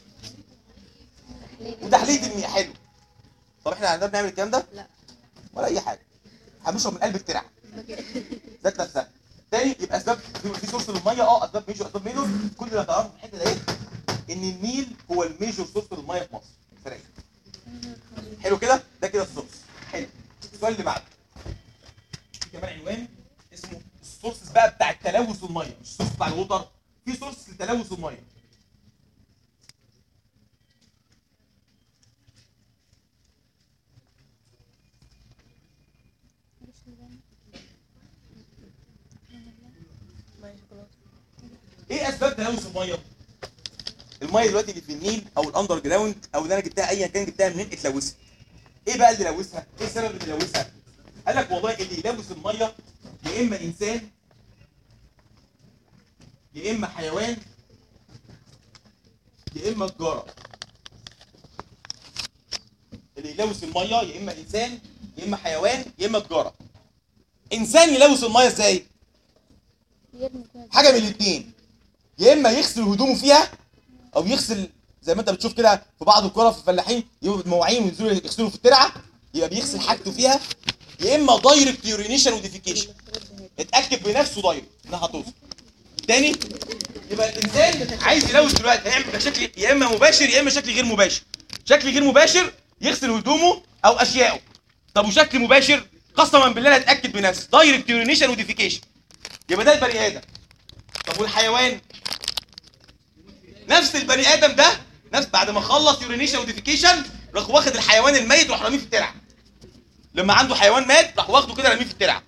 وتحليه المياه. حلو. طب احنا عندنا بنعمل الكلام ده؟ لا ولا اي حاجه. هنشرب من قلب الترعه ذات نفسها. تاني يبقى اسباب في سورس للميه. اه اسباب ميجور اسباب مينور. كل اللي هتعرفه في الحته ديت ان النيل هو الميجور سورس للميه في مصر. فرق. حلو كده؟ ده كده السورس. حلو. السؤال اللي بعده في كمان عنوان اسمه السورسز بقى بتاع التلوث الميه، مش السورس بتاع الوتر. في سورس لتلوث الميه. ايه اسباب تلوث الميه؟ الميه دلوقتي اللي في النيل او الاندر جراوند او اللي انا جبتها ايا كان جبتها منين اتلوثت. ايه بقى اللي لوثها؟ ايه السبب اللي لوثها؟ قال لك والله اللي يلوث الميه يا اما انسان يا اما حيوان يا اما تجاره. اللي يلوث الميه يا اما انسان يا اما حيوان يا اما تجاره. انسان يلوث الميه ازاي؟ حاجه من الاثنين، يا اما يغسل هدومه فيها او يغسل زي ما انت بتشوف كده في بعض القرى في الفلاحين يبقوا مواعين وينزلوا يغسلوا في الترعه، يبقى بيغسل حاجته فيها، يا اما دايركت يورينيشن وديفيكيشن، اتاكد بنفسه دايركت انها هتوصل. تاني يبقى الانسان عايز يلوث دلوقتي هيعمل بشكل يا اما مباشر يا اما شكل غير مباشر. شكل غير مباشر يغسل هدومه او اشيائه. طب وشكل مباشر قسما بالله انا اتاكد بنفسي دايركت يورينيشن وديفيكيشن، يبقى ده البني ادم. طب والحيوان؟ نفس البني ادم ده نفس بعد ما خلص يورينيشن وديفيكيشن راح واخد الحيوان الميت وراح راميه في الترعه. لما عنده حيوان مات راح واخده كده راميه في الترعه.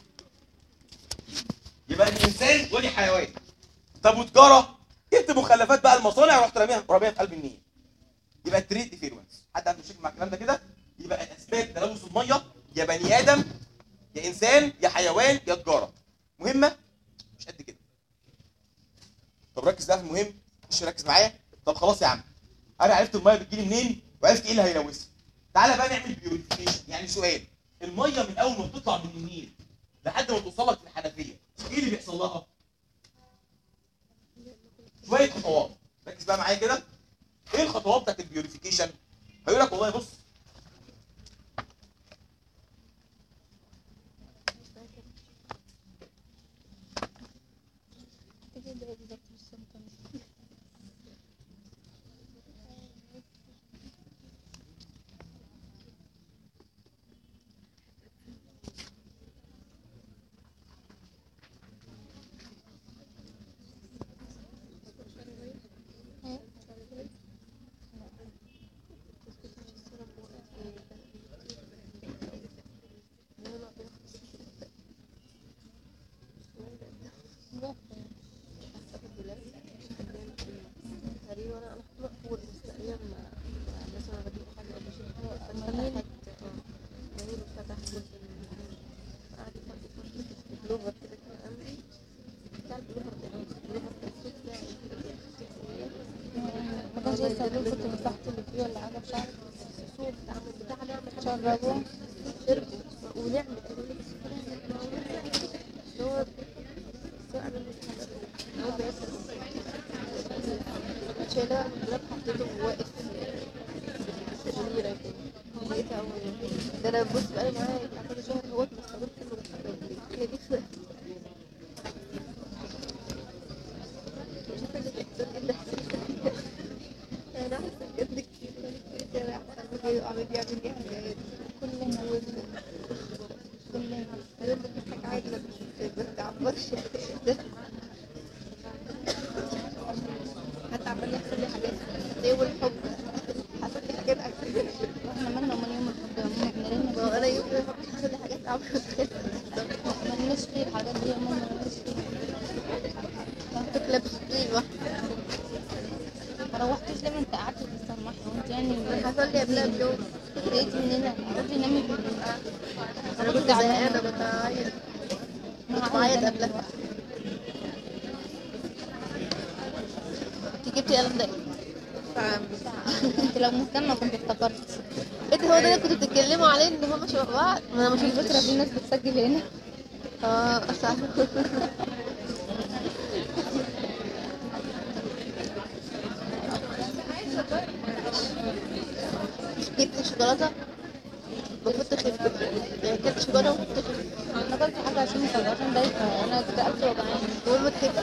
يبقى الانسان ودي حيوان. طب وتجاره؟ جبت مخلفات بقى المصانع ورحت راميها راميها في قلب النيل. يبقى التريد افيرونس. حد عنده مشاكل مع الكلام ده كده؟ يبقى اسباب تلوث الميه يا بني ادم يا انسان يا حيوان يا تجاره. مهمه؟ مش قد كده. طب ركز بقى في المهم، مش ركز معايا؟ طب خلاص يا عم. انا عرفت الميه بتجيلي منين وعرفت ايه اللي هيلوثها. تعالى بقى نعمل بيوريفيكيشن. يعني سؤال، الميه من اول ما بتطلع من النيل لحد ما توصل لك في الحنفيه، ايه اللي بيحصل لها؟ شويه خطوات. ركز بقى معايا كده. ايه الخطوات بتاعت البيوريفيكيشن؟ هيقول لك والله بص كنت مسحت اللي فيه ولا حاجه مش عارف الصوت بتاع نعمل شربوه شربوا ونعمل هو شايلها من الدولاب حطيته واقف تشجيره كده لقيتها اول ده انا بص بقالي معايا بتاع كل شهر اهوت ما استخدمت كله هي دي عمال بيعمل لي حاجات كلنا كلنا يقول لك بتضحك عادي ما بتعبرش حتى عمال يحصل لي حاجات زي الحب حصل لي حاجات اكتر واحنا مالنا ومال يوم الحب احنا لنا انا يوم الحب حصل لي حاجات عمري ما مالناش فيه الحاجات دي ما مالناش فيها كنت لابس طيبه ما روحتش ليه؟ ما انت قعدت تسترمحي وانت يعني حصل لي قبلها بيوم لقيتي مننا قلتي نامي في البيت. انا كنت زهقانه كنت بعيط كنت بعيط قبلها. انت جبتي قلم ده انت لو مهتمه كنت افتكرت انت هو ده اللي كنتوا بتتكلموا عليه ان هما شبه بعض. ما انا مش فاكره في ناس بتسجل هنا. اه صح. جبت شوكولاته بفوت خفت يعني كلت شوكولاته وفوت خفت. انا اكلت حاجه عشان عشان دايخه انا اكتئبت وجعاني المهم خفت.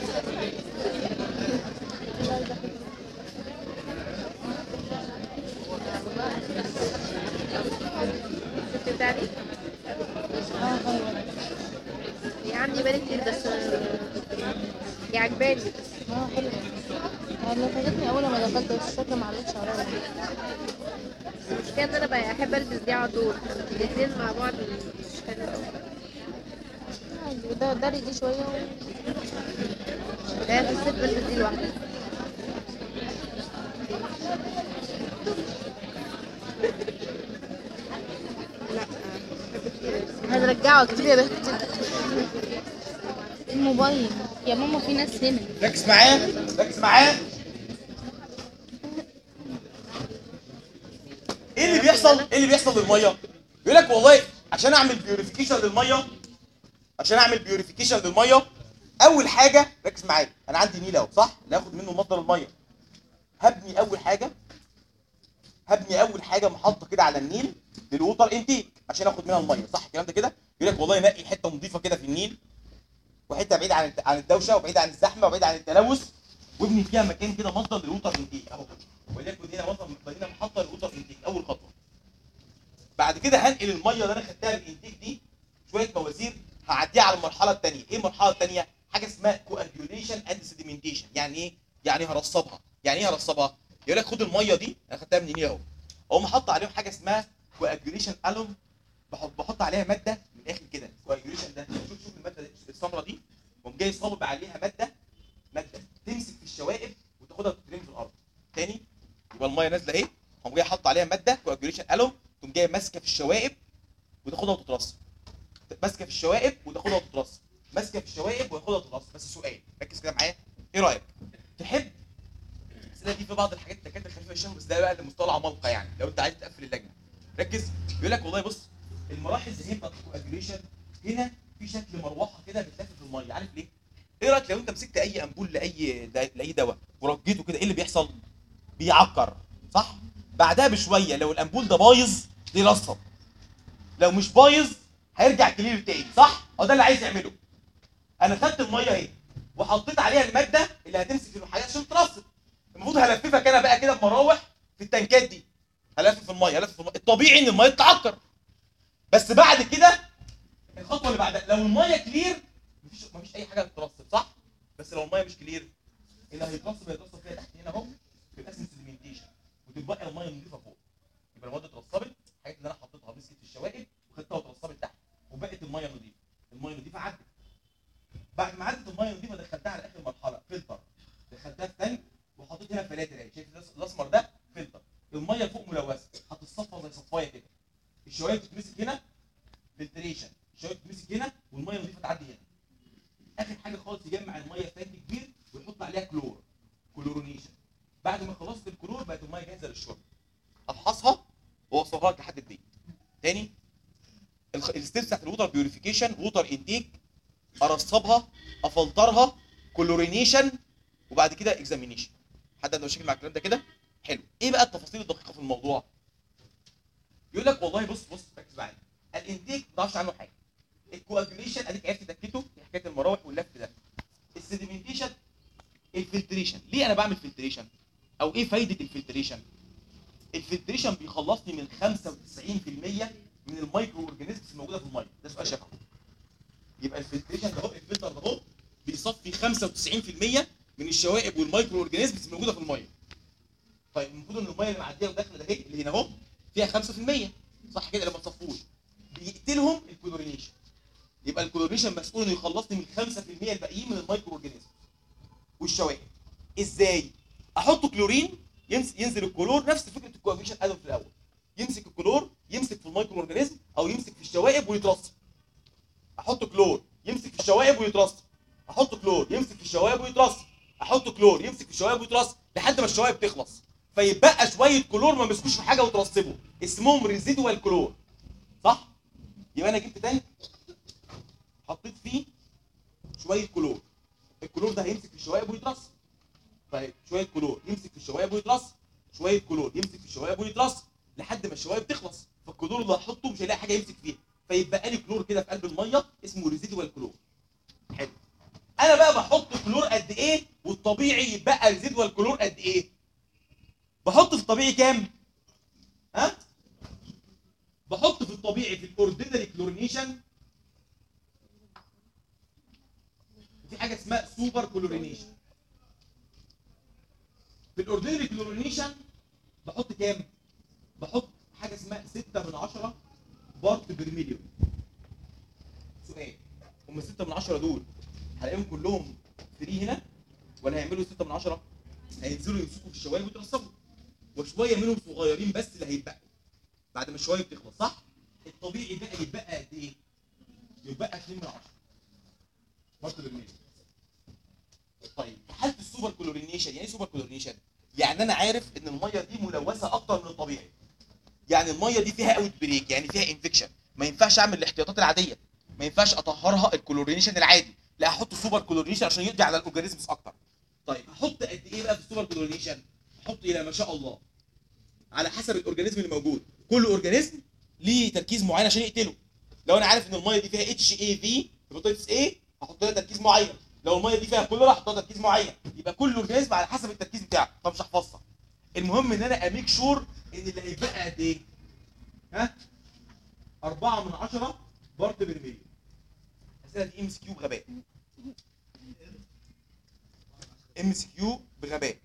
شفت بتاعتي؟ اه ايوه هي عندي بالي كتير بس هي عجباني. اه حلوه اللي فاتتني اول ما دخلت الشكل معلش عليا. المشكلة ان انا بقى احب البس دي على طول الاتنين مع بعض مش حلو عادي. ده داري دي شوية و لا في الصيف بلبس دي لوحدها. لا هنرجعه كتير يا بنت. الموبايل يا ماما في ناس هنا. ركز معايا ركز معايا بيحصل؟ ايه اللي بيحصل للميه؟ يقول لك والله عشان اعمل بيوريفيكيشن للميه عشان اعمل بيوريفيكيشن للميه اول حاجه ركز معايا، انا عندي نيل اهو صح؟ اللي هاخد منه مصدر الميه. هبني اول حاجه هبني اول حاجه محطه كده على النيل للووتر انتيك عشان اخد منها الميه، صح الكلام ده كده؟ يقول لك والله نقي حته نظيفه كده في النيل وحته بعيده عن عن الدوشه وبعيده عن الزحمه وبعيده عن التلوث وابني فيها مكان كده مصدر للووتر انتيك اهو، وليكن هنا مصدر هنا محطه للووتر انتيك اول خطوه. بعد كده هنقل الميه اللي انا خدتها من الانتيك دي شويه مواسير هعديها على المرحله الثانيه. ايه المرحله الثانيه؟ حاجه اسمها كواجيوليشن اند سيديمنتيشن. يعني ايه؟ يعني هرصبها. يعني ايه هرصبها؟ يقول لك خد الميه دي انا خدتها من هنا اهو، اقوم احط عليهم حاجه اسمها كواجيوليشن الوم، بحط بحط عليها ماده من الاخر كده. كواجيوليشن ده شوف شوف الماده دي السمراء دي، قوم جاي صابب عليها ماده ماده تمسك في الشوائب وتاخدها وتترمي في الارض. تاني يبقى الميه نازله اهي، قوم جاي حاطط عليها ماده كواجيوليشن الوم، تقوم جايه ماسكه في الشوائب وتاخدها وتترص. ماسكه في الشوائب وتاخدها وتترص، ماسكه في الشوائب وتاخدها وتترص. بس سؤال ركز كده معايا، ايه رايك؟ تحب الاسئله دي في بعض الحاجات الدكاتره خفيفه الشم، بس ده بقى لمستوى العمالقه يعني لو انت عايز تقفل اللجنه. ركز، بيقول لك والله بص المراحل اللي هي بتاعت الكواجيوليشن هنا في شكل مروحه كده بتلف في الميه، عارف ليه؟ ايه رايك لو انت مسكت اي امبول لاي لاي دواء ورجيته كده، ايه اللي بيحصل؟ بيعكر صح؟ بعدها بشويه لو الامبول ده بايظ يرصب، لو مش بايظ هيرجع كلير تاني، صح؟ هو ده اللي عايز يعمله. انا خدت الميه اهي وحطيت عليها الماده اللي هتمسك في الحاجات عشان ترصب. المفروض هلففك انا بقى كده بمراوح في التنكات دي، هلفف الميه هلفف الميه. الطبيعي ان الميه تتعكر، بس بعد كده الخطوه اللي بعدها لو الميه كلير مفيش مفيش اي حاجه تترصب، صح؟ بس لو الميه مش كلير اللي هيترصب هيترصب فيها تحت هنا اهو في الاسم سيديمنتيشن، وتبقى الميه نظيفه فوق. يبقى الميه اترصبت، الحاجات اللي انا حطيتها مسكت في الشوائب وخدتها وترصبت تحت وبقت الميه نظيفه. الميه نظيفه عدت. بعد ما عدت الميه نظيفه دخلتها على اخر مرحله فلتر، دخلتها في تانك وحطيت هنا فلاتر اهي، شايف الاسمر ده فلتر. الميه فوق ملوثه هتتصفى زي صفايه كده. الشوائب تتمسك هنا فلتريشن، الشوائب تتمسك هنا والميه نظيفه تعدي هنا. اخر حاجه خالص يجمع الميه في تانك كبير ويحط عليها كلور، كلورونيشن. بعد ما خلصت الكلور بقت الميه جاهزه للشرب. افحصها واوصلها لك لحد البيت. تاني الستيبس بتاعت الووتر بيوريفيكيشن، ووتر انتيك، ارصبها، افلترها، كلورينيشن، وبعد كده اكزامينيشن. حد عنده مشاكل مع الكلام ده كده؟ حلو. ايه بقى التفاصيل الدقيقه في الموضوع؟ يقول لك والله بص بص ركز معايا، الانتيك ما تعرفش عنه حاجه. الكواجيوليشن اديك عرفت تكته في حكايه المراوح واللف ده. السيديمنتيشن، الفلتريشن. ليه انا بعمل فلتريشن؟ او ايه فايده الفلتريشن؟ الفلتريشن بيخلصني من خمسة وتسعين في المية من المايكرو اورجانيزمز الموجوده في الميه. ده سؤال شفوي. يبقى الفلتريشن ده اهو، الفلتر ده اهو بيصفي خمسة وتسعين في المية من الشوائب والمايكرو اورجانيزمز الموجوده في الميه. طيب المفروض ان الميه اللي معديه وداخله ده اهي اللي هنا اهو فيها خمسة في المية، صح كده؟ لما تصفوش بيقتلهم الكلورينيشن. يبقى الكلورينيشن مسؤول انه يخلصني من خمسة في المية الباقيين من المايكرو اورجانيزمز والشوائب. ازاي؟ احط كلورين ينزل الكلور، نفس فكره الكواجيوليشن ادم في الاول. يمسك الكلور يمسك في المايكرو اورجانيزم او يمسك في الشوائب ويترص. احط كلور يمسك في الشوائب ويترص، احط كلور يمسك في الشوائب ويترص، احط كلور يمسك في الشوائب ويترص لحد ما الشوائب تخلص، فيبقى شويه كلور ما مسكوش في حاجه وترصبوا، اسمهم ريزيدوال كلور، صح؟ يبقى انا جبت تانك حطيت فيه شويه كلور، الكلور ده هيمسك في الشوائب ويترص. طيب شويه كلور يمسك في الشوائب ويترص، شويه كلور يمسك في الشوائب ويترص لحد ما الشوائب تخلص، فالكلور اللي هحطه مش هيلاقي حاجه يمسك فيها، فيبقى لي كلور كده في قلب الميه اسمه ريزيدوال كلور. حلو. انا بقى بحط كلور قد ايه والطبيعي يبقى ريزيدوال كلور قد ايه؟ بحط في الطبيعي كام؟ ها؟ بحط في الطبيعي في الاوردينري كلورينيشن في حاجه اسمها سوبر كلورينيشن. في الاوردينري كلورينيشن بحط كام؟ بحط حاجه اسمها ستة من عشرة بارت بير مليون. سؤال، هم ستة من عشرة دول هلاقيهم كلهم فري هنا ولا هيعملوا ستة من عشرة؟ هينزلوا يمسكوا في الشوايب ويترصبوا، وشويه منهم صغيرين بس اللي هيتبقوا بعد ما الشوايب تخلص، صح؟ الطبيعي بقى يتبقى قد ايه؟ يتبقى اتنين من عشرة بارت بير مليون. طيب في حاله السوبر كلورينيشن، يعني ايه سوبر كلورينيشن؟ يعني انا عارف ان الميه دي ملوثه اكتر من الطبيعي. يعني الميه دي فيها اوت بريك، يعني فيها انفكشن، ما ينفعش اعمل الاحتياطات العاديه، ما ينفعش اطهرها الكلورينيشن العادي، لا احط سوبر كلورينيشن عشان يقضي على الاورجانيزمز اكتر. طيب هحط قد ايه بقى في السوبر كلورينيشن؟ هحط الى ما شاء الله على حسب الاورجانيزم اللي موجود، كل اورجانيزم ليه تركيز معين عشان يقتله. لو انا عارف ان الميه دي فيها اتش اي في هيباتيتس اي هحط لها تركيز معين، لو الميه دي فيها كوليرا هحط لها تركيز معين، يبقى كل اورجانيزم على حسب التركيز بتاعه، فمش هحفظها. المهم ان انا اميك شور ان اللي هيتبقى قد ايه؟ ها؟ أربعة من عشرة بارت بير مليون. الاسئله دي ام اس كيو بغباء. ام اس كيو بغباء.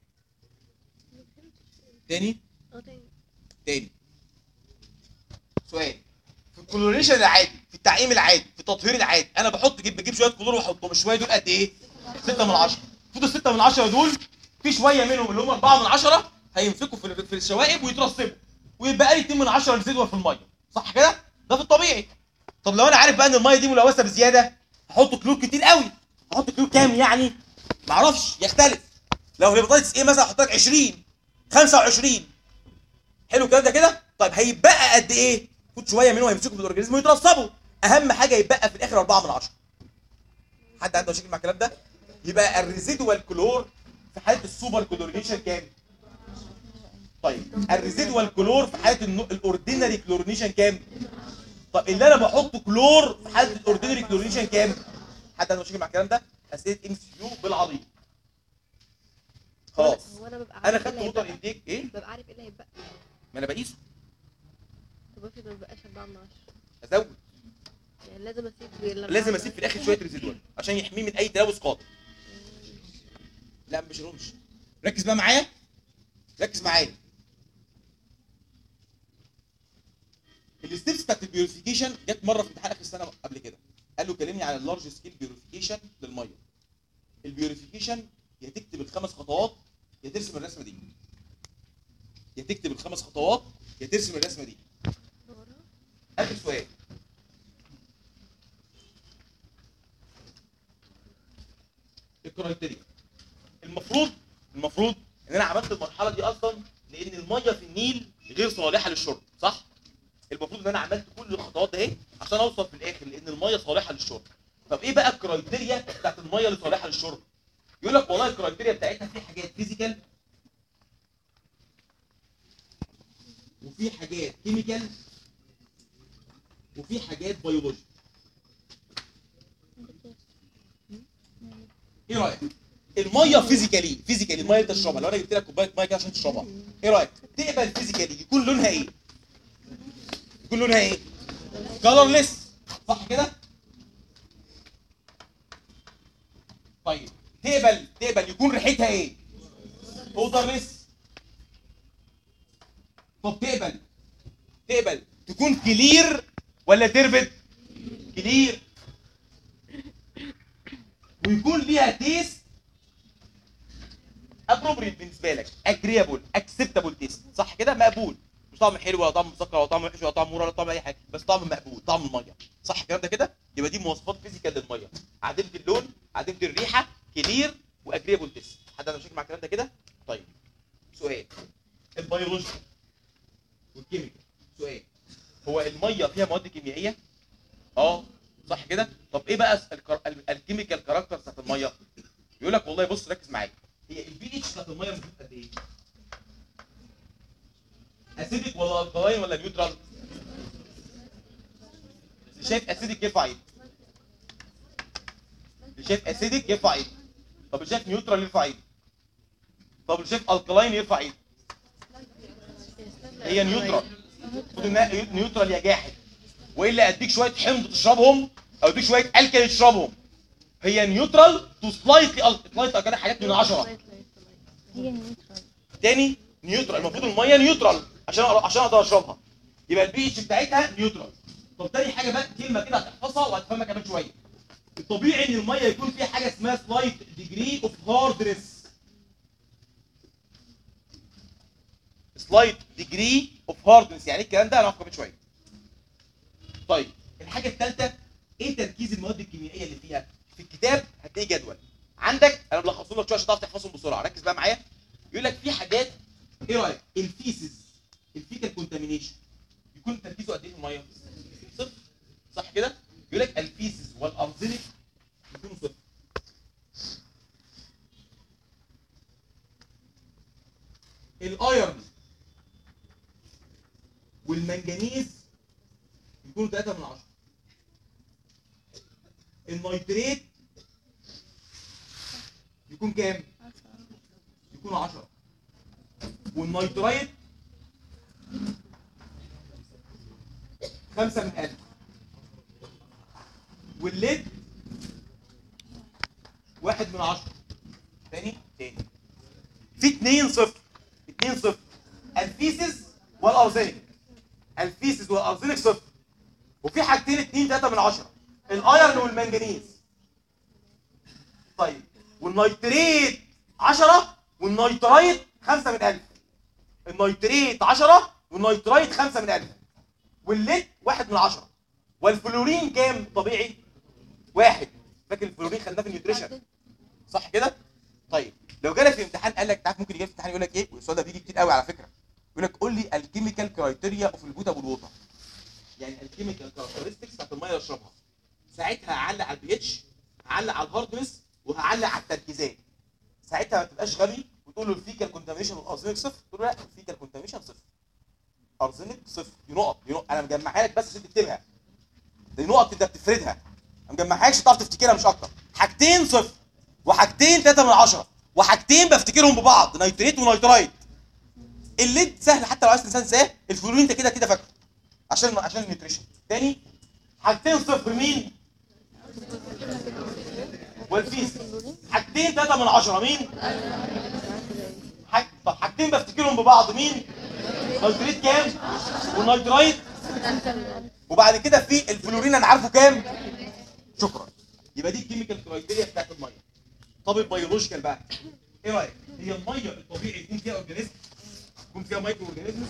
تاني؟ اه تاني. تاني. سؤال. في الكلوريشن العادي، في التعقيم العادي، في التطهير العادي، انا بحط جيب بجيب شويه كلور واحطهم، الشويه دول قد ايه؟ ستة من عشرة. المفروض ال ستة من عشرة دول في شويه منهم اللي هم أربعة من عشرة هيمسكوا في في الشوائب ويترسبوا، ويبقى لي اتنين من عشرة ريزيدوال في الميه، صح كده؟ ده في الطبيعي. طب لو انا عارف بقى ان الميه دي ملوثه بزياده هحط كلور كتير قوي. هحط كلور كام يعني؟ معرفش، يختلف. لو هيباتيتس ايه مثلا هحط لك عشرين خمسة وعشرين. حلو الكلام ده كده؟ طيب هيبقى قد ايه؟ خد شويه منهم هيمسكوا في الاورجانيزم ويترسبوا. اهم حاجه يبقى في الاخر أربعة من عشرة. حد عنده مشاكل مع الكلام ده؟ يبقى الريزيدوال كلور في حاله السوبر كلورينيشن كام؟ طيب الريزيدوال كلور في حاله الاوردينري كلورينيشن كام؟ طب اللي انا بحطه كلور في حاله الاوردينري كلورينيشن كام؟ حد عنده مشاكل مع الكلام ده؟ اسئله ام سي كيو بالعبيط. خلاص. هو انا ببقى انا عارف خدت ايه اللي ووتر هيتبقى؟ انتيك ايه؟ ببقى عارف ايه اللي هيتبقى. ما انا بقيسه. طب افرض ما بقاش أربعة من عشرة، ازود. يعني لازم اسيب في الأربعة لازم من اسيب في عشرة. الاخر شويه ريزيدوال عشان يحميه من اي تلوث قاتل. لا مش رمش. ركز بقى معايا. ركز معايا. الستبس بتاعت البيوريفيكيشن جت مره في امتحان اخر السنه قبل كده. قال له كلمني على اللارج سكيل بيوريفيكيشن للميه. البيوريفيكيشن يا تكتب الخمس خطوات يا ترسم الرسمه دي. يا تكتب الخمس خطوات يا ترسم الرسمه دي. اخر سؤال. الكرايتيريا. المفروض المفروض ان انا عملت المرحله دي اصلا لان الميه في النيل غير صالحه للشرب، صح؟ المفروض ان انا عملت كل الخطوات اهي عشان اوصل في الاخر لان الميه صالحه للشرب. طب ايه بقى الكرايتيريا بتاعت الميه اللي صالحه للشرب؟ يقول لك والله الكرايتيريا بتاعتها في حاجات فيزيكال وفي حاجات كيميكال وفي حاجات بيولوجي. ايه رايك؟ الميه فيزيكالي فيزيكالي الميه اللي تشربها، لو انا جبت لك كوبايه ميه كده عشان تشربها، ايه رايك؟ تقبل فيزيكالي يكون لونها ايه؟ يكون لونها ايه؟ كلرليس، صح كده؟ طيب تقبل تقبل يكون ريحتها ايه؟ اودرليس. طب تقبل تقبل تكون كلير ولا تربد؟ كلير. ويكون ليها تيست ابروبريت بالنسبه لك، اجريبل اكسبتابل تيست، صح كده؟ مقبول، مش طعم حلو ولا طعم مسكر ولا طعم وحش ولا طعم مر ولا طعم اي حاجه، بس طعم مقبول، طعم الميه، صح الكلام ده كده؟ يبقى دي مواصفات فيزيكال للميه، عديمه اللون، عديمه الريحه، كلير واجريبل تيست. حد عنده مشاكل مع الكلام ده كده؟ طيب سؤال. البيولوجي والكيميكال. سؤال. هو الميه فيها مواد كيميائيه؟ اه صح كده؟ طب ايه بقى الكر... الكيميكال كاركتر بتاعت الميه؟ يقول لك والله بص ركز معايا، هي البي اتش بتاعت الميه المفروض قد ايه؟ اسيدك ولا الكلاين ولا نيوترال؟ اللي شايف اسيدك يرفع ايده. اللي شايف اسيدك يرفع ايده. طب اللي شايف نيوترال يرفع ايده. طب اللي شايف الكلاين يرفع ايده. هي نيوترال. المفروض انها نيوترال يا جاحد. والا اديك شويه حمض تشربهم او اديك شويه الكالي تشربهم. هي نيوترال تو سلايتلي الك سلايتلي كده حاجات من عشرة. هي نيوترال. تاني نيوترال، المفروض الميه نيوترال عشان عشان اقدر اشربها. يبقى البي اتش بتاعتها نيوترال. طب تاني حاجه بقى كلمه كده هتحفظها وهتفهمها كمان شويه. الطبيعي ان الميه يكون فيها حاجه اسمها سلايت ديجري اوف هاردنس. سلايت ديجري اوف هاردنس يعني ايه الكلام ده؟ هنعرفه كمان شويه. طيب الحاجه الثالثه ايه تركيز المواد الكيميائيه اللي فيها؟ في الكتاب هتلاقي جدول عندك، انا ملخصهم لك شويه عشان تعرف تحفظهم بسرعه. ركز بقى معايا. يقول لك في حاجات، ايه رايك؟ الفيسز، الفيكال كونتامينيشن، يكون تركيزه قد ايه في الميه؟ صفر. صح كده؟ يقول لك الفيسز والارزنك يكونوا صفر. الايرن والمنجنيز يكونوا تلاتة من عشرة. النيتريت يكون كام؟ يكون عشرة. والنيترايت خمسة من ألف. والليد واحد من عشرة. تاني تاني في اتنين صفر. اتنين صفر. الفيسز والارزنك. الفيسز والارزنك صفر. وفي حاجتين اتنين تلاتة من عشرة. الايرن والمنجنيز. طيب والنيتريت عشرة والنيترايت خمسة من ألف. النيتريت عشرة والنيترايت خمسة من ألف. والليد واحد من عشرة. والفلورين كام طبيعي؟ واحد. فاكر الفلورين خدناه في النيوتريشن صح كده؟ طيب لو جالك في امتحان قال لك تعرف ممكن يجي في امتحان يقول لك ايه؟ والسؤال ده بيجي كتير قوي على فكره. يقول لك قول لي الكيميكال كرايتيريا اوف البوتابل ووتر. يعني الكيميكال كاركترستكس بتاعت الميه اللي اشربها. ساعتها هعلق على البي اتش، هعلق على الهاردنس، وهعلق على التركيزات. ساعتها ما تبقاش غبي وتقول له الفيكال كونتامينيشن والارزنك صفر، تقول له لا الفيكال كونتامينيشن صفر. ارزنك صفر. دي نقط، دي نقط انا مجمعها لك بس عشان تكتبها. دي نقط انت بتفردها. ما مجمعهاش تعرف تفتكرها مش اكتر. حاجتين صفر وحاجتين تلاتة من عشرة وحاجتين بفتكرهم ببعض نيتريت ونيترايت. الليد سهل حتى لو عايز تنساه. الفلورين انت كده كده فاكره عشان عشان النيوتريشن. تاني حاجتين صفر مين؟ والفيس. حاجتين تلاتة من عشرة مين؟ حاج... طب حاجتين بفتكرهم ببعض مين؟ نيتريت كام؟ والنيترايت. وبعد كده في الفلورين انا عارفه كام؟ شكرا. يبقى دي الكيميكال كرايتيريا بتاعت الميه. طب البيولوجيكال بقى ايه رايك؟ هي الميه الطبيعي يكون فيها اورجانيزم، يكون فيها مايكرو اورجانيزمز.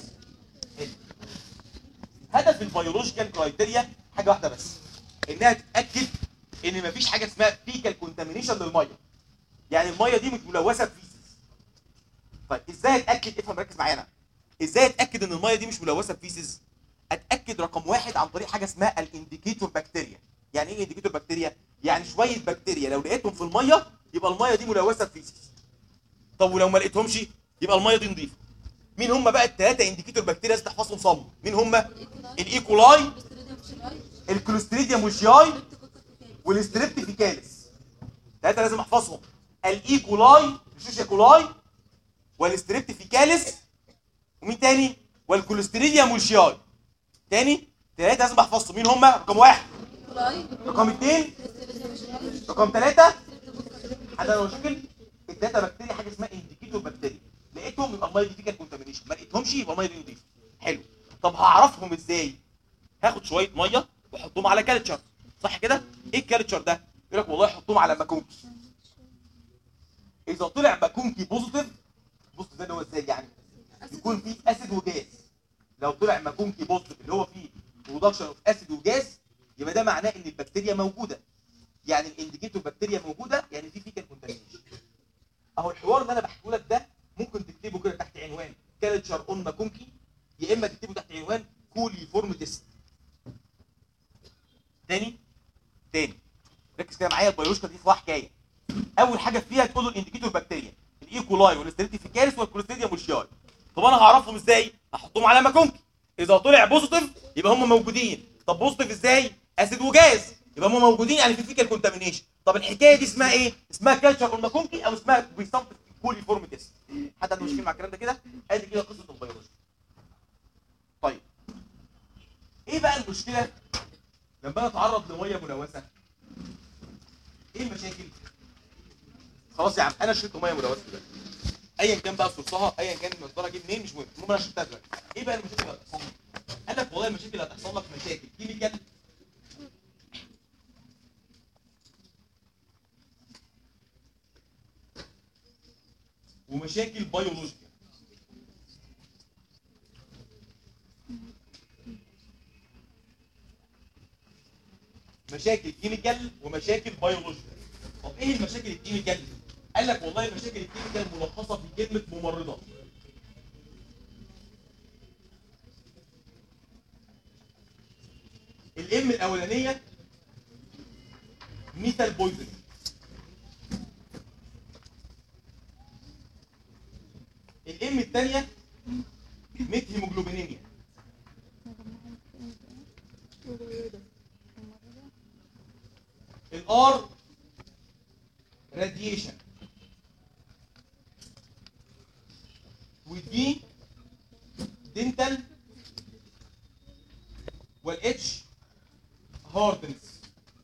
هدف البيولوجيكال كرايتيريا حاجه واحده بس، انها تتاكد ان مفيش حاجه اسمها فيكال كونتامينيشن للميه. يعني الميه دي مش ملوثه بفيسز. طيب ازاي اتاكد؟ افهم ركز معانا. ازاي اتاكد ان الميه دي مش ملوثه بفيسز؟ اتاكد رقم واحد عن طريق حاجه اسمها الانديكيتور بكتيريا. يعني ايه انديكيتور بكتيريا؟ يعني شويه بكتيريا لو لقيتهم في الميه يبقى الميه دي ملوثه بفيسز. طب ولو ما لقيتهمش يبقى الميه دي نظيفه. مين هم بقى الثلاثه انديكيتور بكتيريا لازم تحفظهم صم؟ مين هم؟ الايكولاي، الكلوستريديا موشياي، والستريبتيفيكاليس. ثلاثه لازم احفظهم. الايكولاي الشوشيا كولاي، والستريبتيفيكاليس، ومين تاني؟ والكلوستريديا موشياي. تاني ثلاثه لازم احفظهم. مين هم؟ رقم واحد، رقم اثنين، رقم ثلاثه. حد عنده مشاكل؟ الثلاثه بكتيريا حاجه اسمها انديكيتور بكتيريا. لقيتهم يبقى الميه دي فيها كونتامينيشن، ما لقيتهمش يبقى الميه دي نضيفه. حلو. طب هعرفهم ازاي؟ هاخد شويه ميه واحطهم على كالتشر صح كده؟ ايه الكالتشر ده؟ يقول لك والله حطهم على ماكونكي. اذا طلع ماكونكي بوزيتيف، بوزيتيف ده اللي هو ازاي يعني؟ يكون فيه اسيد وجاز. لو طلع ماكونكي بوزيتيف اللي هو فيه برودكشن اوف اسيد وجاز، يبقى ده معناه ان البكتيريا موجوده. يعني الانديكيتور بكتيريا موجوده، يعني في فيكال كونتامينيشن. اهو الحوار اللي انا بحكيه لك ده ممكن تكتبه كده تحت عنوان كالتشر اون ماكونكي، يا اما تكتبه تحت عنوان كوليفورم تيست. تاني تاني ركز كده معايا. البيولوجيكال دي فيها حكايه. اول حاجه فيها تقول له الانديكيتور بكتيريا، الايكولاي والستريبتيفيكاليس والكلوستريديا موشياي. طب انا هعرفهم ازاي؟ هحطهم على ماكونكي. اذا طلع بوزيتيف يبقى هم موجودين. طب بوزيتيف ازاي؟ اسيد وجاز، يبقى هم موجودين يعني في فيكال كونتامينيشن. طب الحكايه دي اسمها ايه؟ اسمها كالتشر اون ماكونكي او اسمها بيسمى كوليفورم تيست. حد عنده مشكله مع الكلام ده كده؟ ادي كده قصه البيولوجيا. طيب ايه بقى المشكله لما انا اتعرض لميه ملوثه؟ ايه المشاكل؟ خلاص يا عم انا شربت ميه ملوثه دلوقتي، ايا كان بقى صورتها، ايا كان المصدر اجيب منين مش مهم، المهم انا شربتها دلوقتي. ايه بقى المشاكل اللي هتحصل لك؟ قال لك والله المشاكل اللي هتحصل لك مشاكل كيميكال، ومشاكل بيولوجيكال. مشاكل كيميكال ومشاكل بيولوجيكال. طب ايه المشاكل الكيميكال؟ قال لك والله المشاكل الكيميكال ملخصه في كلمه ممرضه. الام الاولانيه ميثال بويزن، الام الثانيه ميت هيموجلوبينيميا، الار راديشن، والدي دنتال، والاتش هاردنس.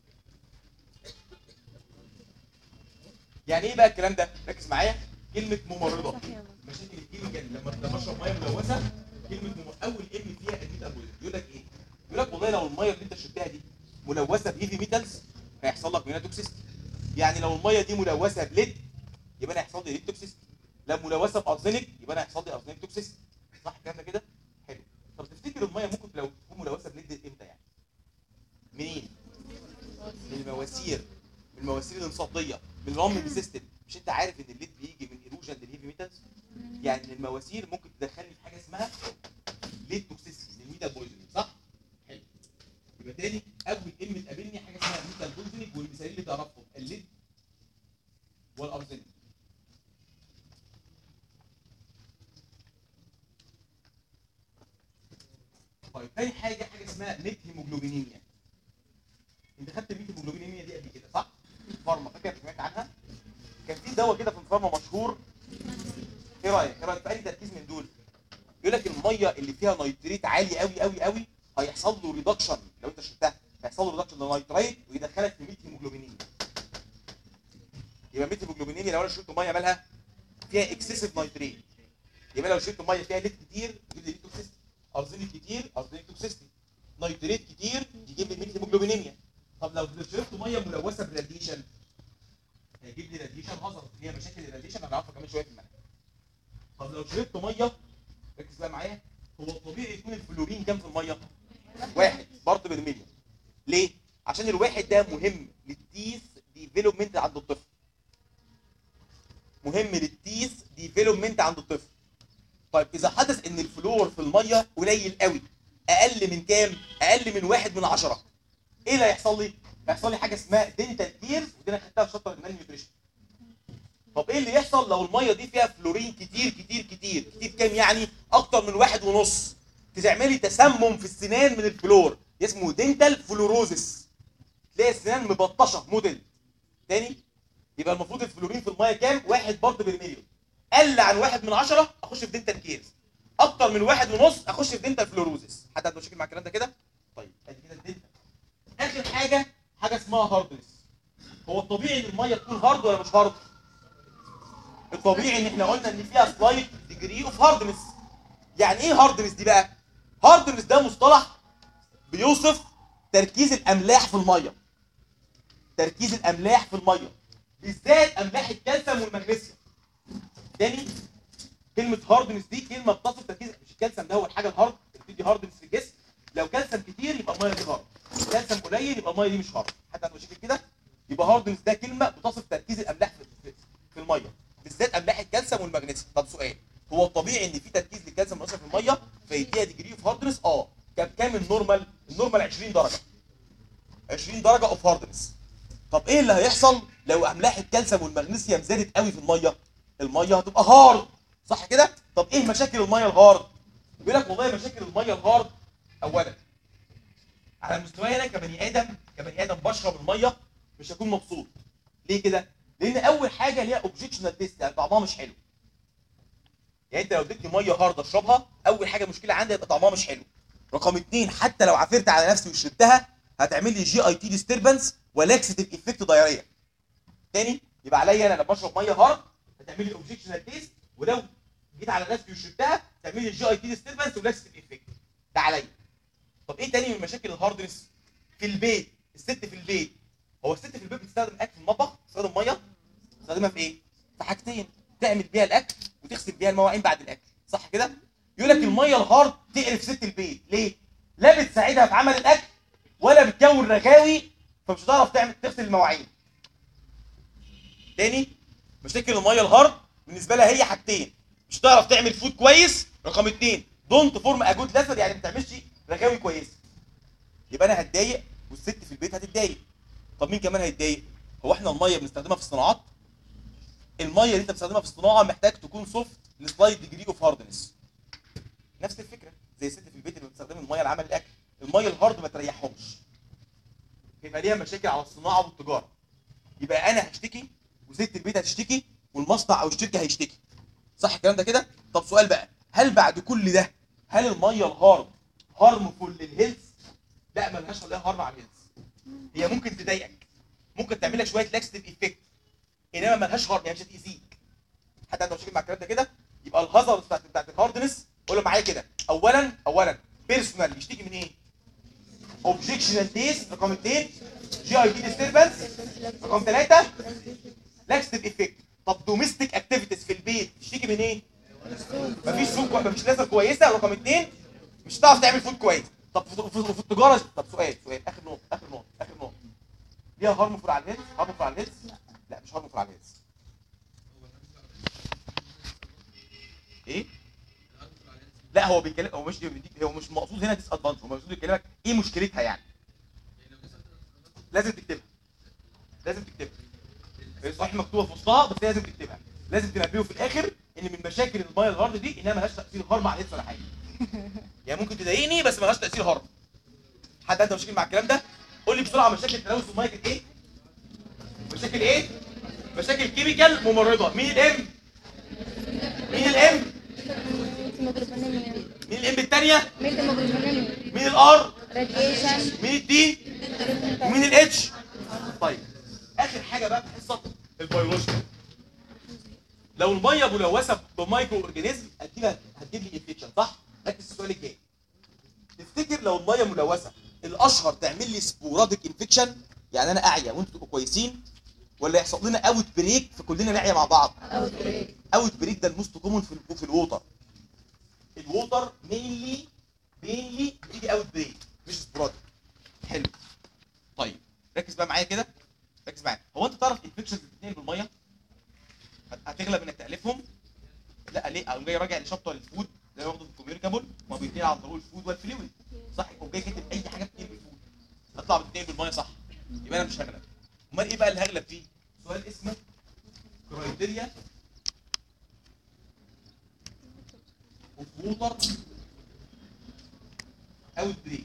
يعني ايه بقى الكلام ده؟ ركز معايا. كلمه ممرضه، مشاكل الكيميكال لما لما اشرب ميه ملوثه، كلمه ممرضه اول ام فيها ادميت امبوليزم. يقول لك ايه؟ يقول لك والله لو الميه اللي انت شربتها دي ملوثه بهيفي ميتالز هيحصل لك منها توكسيستي. يعني لو الميه دي ملوثه بليد يبقى انا هيحصل لي ليد توكسيستي، لو ملوثه بارسنيك يبقى انا هيحصل لي ارسنيك توكسيستي. صح الكلام ده كده؟ حلو. طب تفتكر الميه ممكن لو تكون ملوثه بليد امتى يعني؟ منين؟ من المواسير، من المواسير الانصابيه، من الرمل سيستم. مش انت عارف ان الليد بيجي من ايروجن للهيفي ميتالز؟ يعني من المواسير ممكن تدخلني في حاجه اسمها ليد توكسيستي، الميتال بويزنينج. صح؟ حلو. يبقى تاني اول ام تقابلني حاجه اسمها ميتال بويزنينج، والمثالين اللي تعرفهم الليد والارسنيك. طيب تاني حاجه حاجه اسمها ميت هيموجلوبينيميا. انت خدت الميت هيموجلوبينيميا دي قبل كده صح؟ فارما، فاكر سمعت عنها؟ كان في دواء كده في الفارما مشهور. ايه رايك؟ ايه رايك في اي تركيز من دول؟ يقول لك الميه اللي فيها نيتريت عالي قوي قوي قوي هيحصل له ريدكشن، لو انت شربتها هيحصل له ريدكشن للنيتريت ويدخلك في ميت هيموجلوبينيميا. يبقى ميت هيموجلوبينيميا لو انا شربت ميه مالها فيها اكسسيف نيتريت، يبقى لو شربت ميه فيها ليد كتير يجيب لي ليد توكسيستي، ارسنيك كتير ارسنيك توكسيستي، نيتريت كتير يجيب لي ميت هيموجلوبينيميا. طب لو شربت ميه ملوثه براديشن هيجيب لي راديشن هازارد، اللي هي مشاكل الراديشن هنعرفها كمان شويه في المنهج. طب لو شربت ميه، ركز بقى معايا، هو الطبيعي يكون الفلورين كام في الميه؟ واحد بارت بير مليون. ليه؟ عشان الواحد ده مهم للتيث ديفلوبمنت عند الطفل. مهم للتيث ديفلوبمنت عند الطفل. طيب اذا حدث ان الفلور في الميه قليل قوي، اقل من كام؟ اقل من واحد من عشرة، ايه اللي هيحصل لي؟ هيحصل لي حاجه اسمها دنتال تيرز، ودي انا خدتها في شابتر المال نيوتريشن. طب ايه اللي يحصل لو الميه دي فيها فلورين كتير كتير كتير كتير؟ كام يعني؟ اكتر من واحد ونص. تعملي تسمم في السنان من الفلور اسمه دنتال فلوروزس، تلاقي السنان مبطشه موديل. تاني يبقى المفروض الفلورين في الميه كام؟ واحد بارت بالمليون. قل عن واحد من عشرة اخش في دنتال كيرز، اكتر من واحد ونص اخش في دنتال فلوروزس. حد عنده مشاكل مع الكلام ده كده؟ طيب ادي كده الدنتال. اخر حاجه حاجه اسمها هاردنس. هو الطبيعي ان الميه تكون هارد ولا مش هارد؟ الطبيعي ان احنا قلنا ان فيها سلايد ديجري اوف هاردنس. يعني ايه هاردنس دي بقى؟ هاردنس ده مصطلح بيوصف تركيز الاملاح في الميه. تركيز الاملاح في الميه بالذات املاح الكالسيوم والمغنيسيوم. تاني كلمه هاردنس دي كلمه بتصف تركيز، مش الكالسيوم ده هو الحاجه الهارد اللي بتدي هاردنس في الجسم. لو كالسيوم كتير يبقى الميه دي هارد، كالسيوم قليل يبقى الميه دي مش هارد. حد عنده مشاكل كده؟ يبقى هاردنس ده كلمه بتصف تركيز الاملاح في, في الميه بالذات املاح الكالسيوم والمغنيسيوم. طب سؤال، هو الطبيعي ان في تركيز للكالسيوم والمغنيسيوم في الميه فيديها ديجري اوف هاردنس؟ اه. كام كام النورمال؟ النورمال عشرين درجه. عشرين درجه اوف هاردنس. طب ايه اللي هيحصل لو املاح الكالسيوم والمغنيسيوم زادت قوي في الميه؟ الميه هتبقى هارد، صح كده؟ طب ايه مشاكل الميه الهارد؟ بيقول لك والله مشاكل الميه الهارد، اولا على مستواي انا كبني ادم، كبني ادم بشرب الميه مش هكون مبسوط. ليه كده؟ لان اول حاجه ليها اوبجكشنال تيست، يعني طعمها مش حلو. يعني انت لو اديتني ميه هارد اشربها، اول حاجه مشكله عندي يبقى طعمها مش حلو. رقم اثنين، حتى لو عافرت على نفسي وشربتها هتعمل لي جي اي تي ديستربنس ولاكسيتيف افكت دايريه. تاني يبقى عليا انا لما اشرب ميه هارد هتعمل لي اوبجكشنال تيست، ولو جيت على نفسي وشربتها تعمل لي جي اي تي ديستربنس ولاكسيتيف افكت. ده عليا. طب ايه تاني من مشاكل الهاردنس؟ في البيت، الست في البيت، هو الست في البيت بتستخدم اكل في المطبخ، بتستخدم ميه، بتستخدمها في ايه؟ في حاجتين، تعمل بيها الاكل وتغسل بيها المواعين بعد الاكل، صح كده؟ يقول لك الميه الهارد تقرف ست البيت، ليه؟ لا بتساعدها في عمل الاكل ولا بتكون رغاوي فمش هتعرف تعمل تغسل المواعين. تاني مشاكل الميه الهارد بالنسبه لها هي حاجتين، مش هتعرف تعمل فود كويس، رقم اثنين دونت فورم ا جود لاسر، يعني ما بتعملش رغاوي كويسه. يبقى انا هتضايق والست في البيت هتتضايق. طب مين كمان هيتضايق؟ هو احنا الميه بنستخدمها في الصناعات؟ الميه اللي انت بتستخدمها في الصناعه محتاج تكون سوفت لسلايد ديجري اوف هاردنس. نفس الفكره زي الست في البيت اللي بتستخدم الميه لعمل الاكل، الميه الهارد ما تريحهمش، يبقى ليها مشاكل على الصناعه والتجاره. يبقى انا هشتكي وست البيت هتشتكي والمصنع او الشركه هيشتكي. صح الكلام ده كده؟ طب سؤال بقى، هل بعد كل ده هل الميه الهارد هارمفول للهيلث؟ لا ملهاش عليها هارم على الهيلث. هي ممكن تضايقك، ممكن تعمل لك شويه لاكستيف ايفكت، انما ملهاش هارم، يعني مش هتاذيك. حتى انت مشاكل مع الكلام ده كده. يبقى الهازارد بتاعت بتاعت الهاردنس قول معايا كده، اولا اولا بيرسونال يشتكي من ايه؟ اوبجكشنال تيست رقم اثنين، جي اي تي ديستربنس رقم ثلاثة، لاكستيف ايفكت. طب دوميستيك اكتيفيتيز في البيت تشتكي من ايه؟ مفيش سوق، مفيش لازر كويسه رقم اثنين، مش هتعرف تعمل فود كويس. طب في, في التجاره، طب سؤال سؤال اخر نقطه اخر نقطه اخر نقطه ليها هارمفول على الهيلث؟ هارمفول على الهيلث؟ لا مش هارمفول على الهيلث. ايه؟ لا هو بيتكلم، هو مش هو مش مقصود هنا ديس ادفانتج، هو مقصود يكلمك ايه مشكلتها يعني. لازم تكتبها، لازم تكتبها صحيح مكتوبه في وسطها بس لازم تكتبها. لازم تنبهه في الاخر ان من مشاكل الميه الهارد دي انها مالهاش تاثير هارم على الهيلث ولا حاجه. يعني ممكن تضايقني بس مالهاش تاثير هارم. حد عنده مشاكل مع الكلام ده؟ قول لي بسرعه مشاكل تلوث الميه كانت ايه؟ مشاكل ايه؟ مشاكل كيميكال ممرضه. مين الام؟ مين الام؟ مين الام الثانيه؟ مين الار؟ مين الدي؟ ومين الاتش؟ طيب اخر حاجه بقى في حصه البيولوجيا، لو الميه ملوثه بمايكرو اورجانيزم هتجيب هتجيب لي انفكشن صح؟ ركز السؤال الجاي. تفتكر لو الميه ملوثه الاشهر تعمل لي سبوراديك انفكشن، يعني انا اعيا وانتوا تبقوا كويسين، ولا يحصل لنا اوت بريك فكلنا نعيا مع بعض؟ اوت بريك. اوت بريك ده الموست كومون في في الووتر. الووتر مينلي مينلي بيجي اوت بريك مش سبوراديك. حلو. طيب ركز بقى معايا كده، ركز معايا. هو انت تعرف انفكشنز بتتنقل بالميه؟ هتغلب انك تالفهم؟ لا ليه؟ اقوم جاي راجع لشابتر الفود اللي واخده في الكوميونيكابل، ما بيتنقل عن طريق الفود والفلويد صح؟ اقوم جاي كاتب اي حاجه بتتنقل بالفود تطلع بتتنقل بالميه صح؟ يبقى انا مش هغلب. امال ايه بقى اللي هغلب فيه؟ سؤال اسمه كرايتيريا اوف ووتر اوت بريك.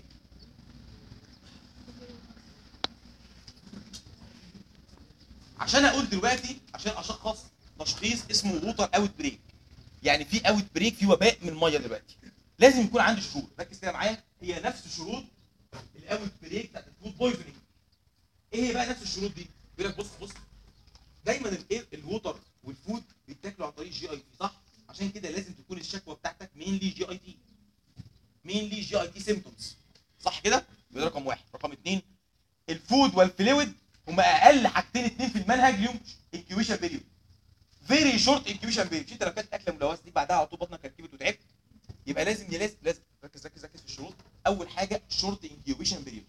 عشان اقول دلوقتي، عشان اشخص تشخيص اسمه ووتر اوت بريك، يعني في اوت بريك، في وباء من الميه دلوقتي، لازم يكون عندي شروط. ركز كده معايا، هي نفس شروط الاوت بريك بتاعت الفود بويزنينج. ايه هي بقى نفس الشروط دي؟ بيقول لك بص بص دايما الاير الووتر والفود بيتاكلوا عن طريق الجي اي تي صح؟ عشان كده لازم تكون الشكوى بتاعتك مينلي جي اي تي، مينلي جي اي تي سيمبتومز صح كده؟ ده رقم واحد. رقم اثنين، الفود والفلويد هما اقل حاجتين اثنين في المنهج ليهم انكيويشن بيريود، فيري شورت انكيويشن بيريود. انت لو كانت اكله ملوثه دي بعدها على طول بطنك كركبت وتعبت، يبقى لازم يا لازم لازم ركز ركز ركز في الشروط. اول حاجه شورت انكيويشن بيريود،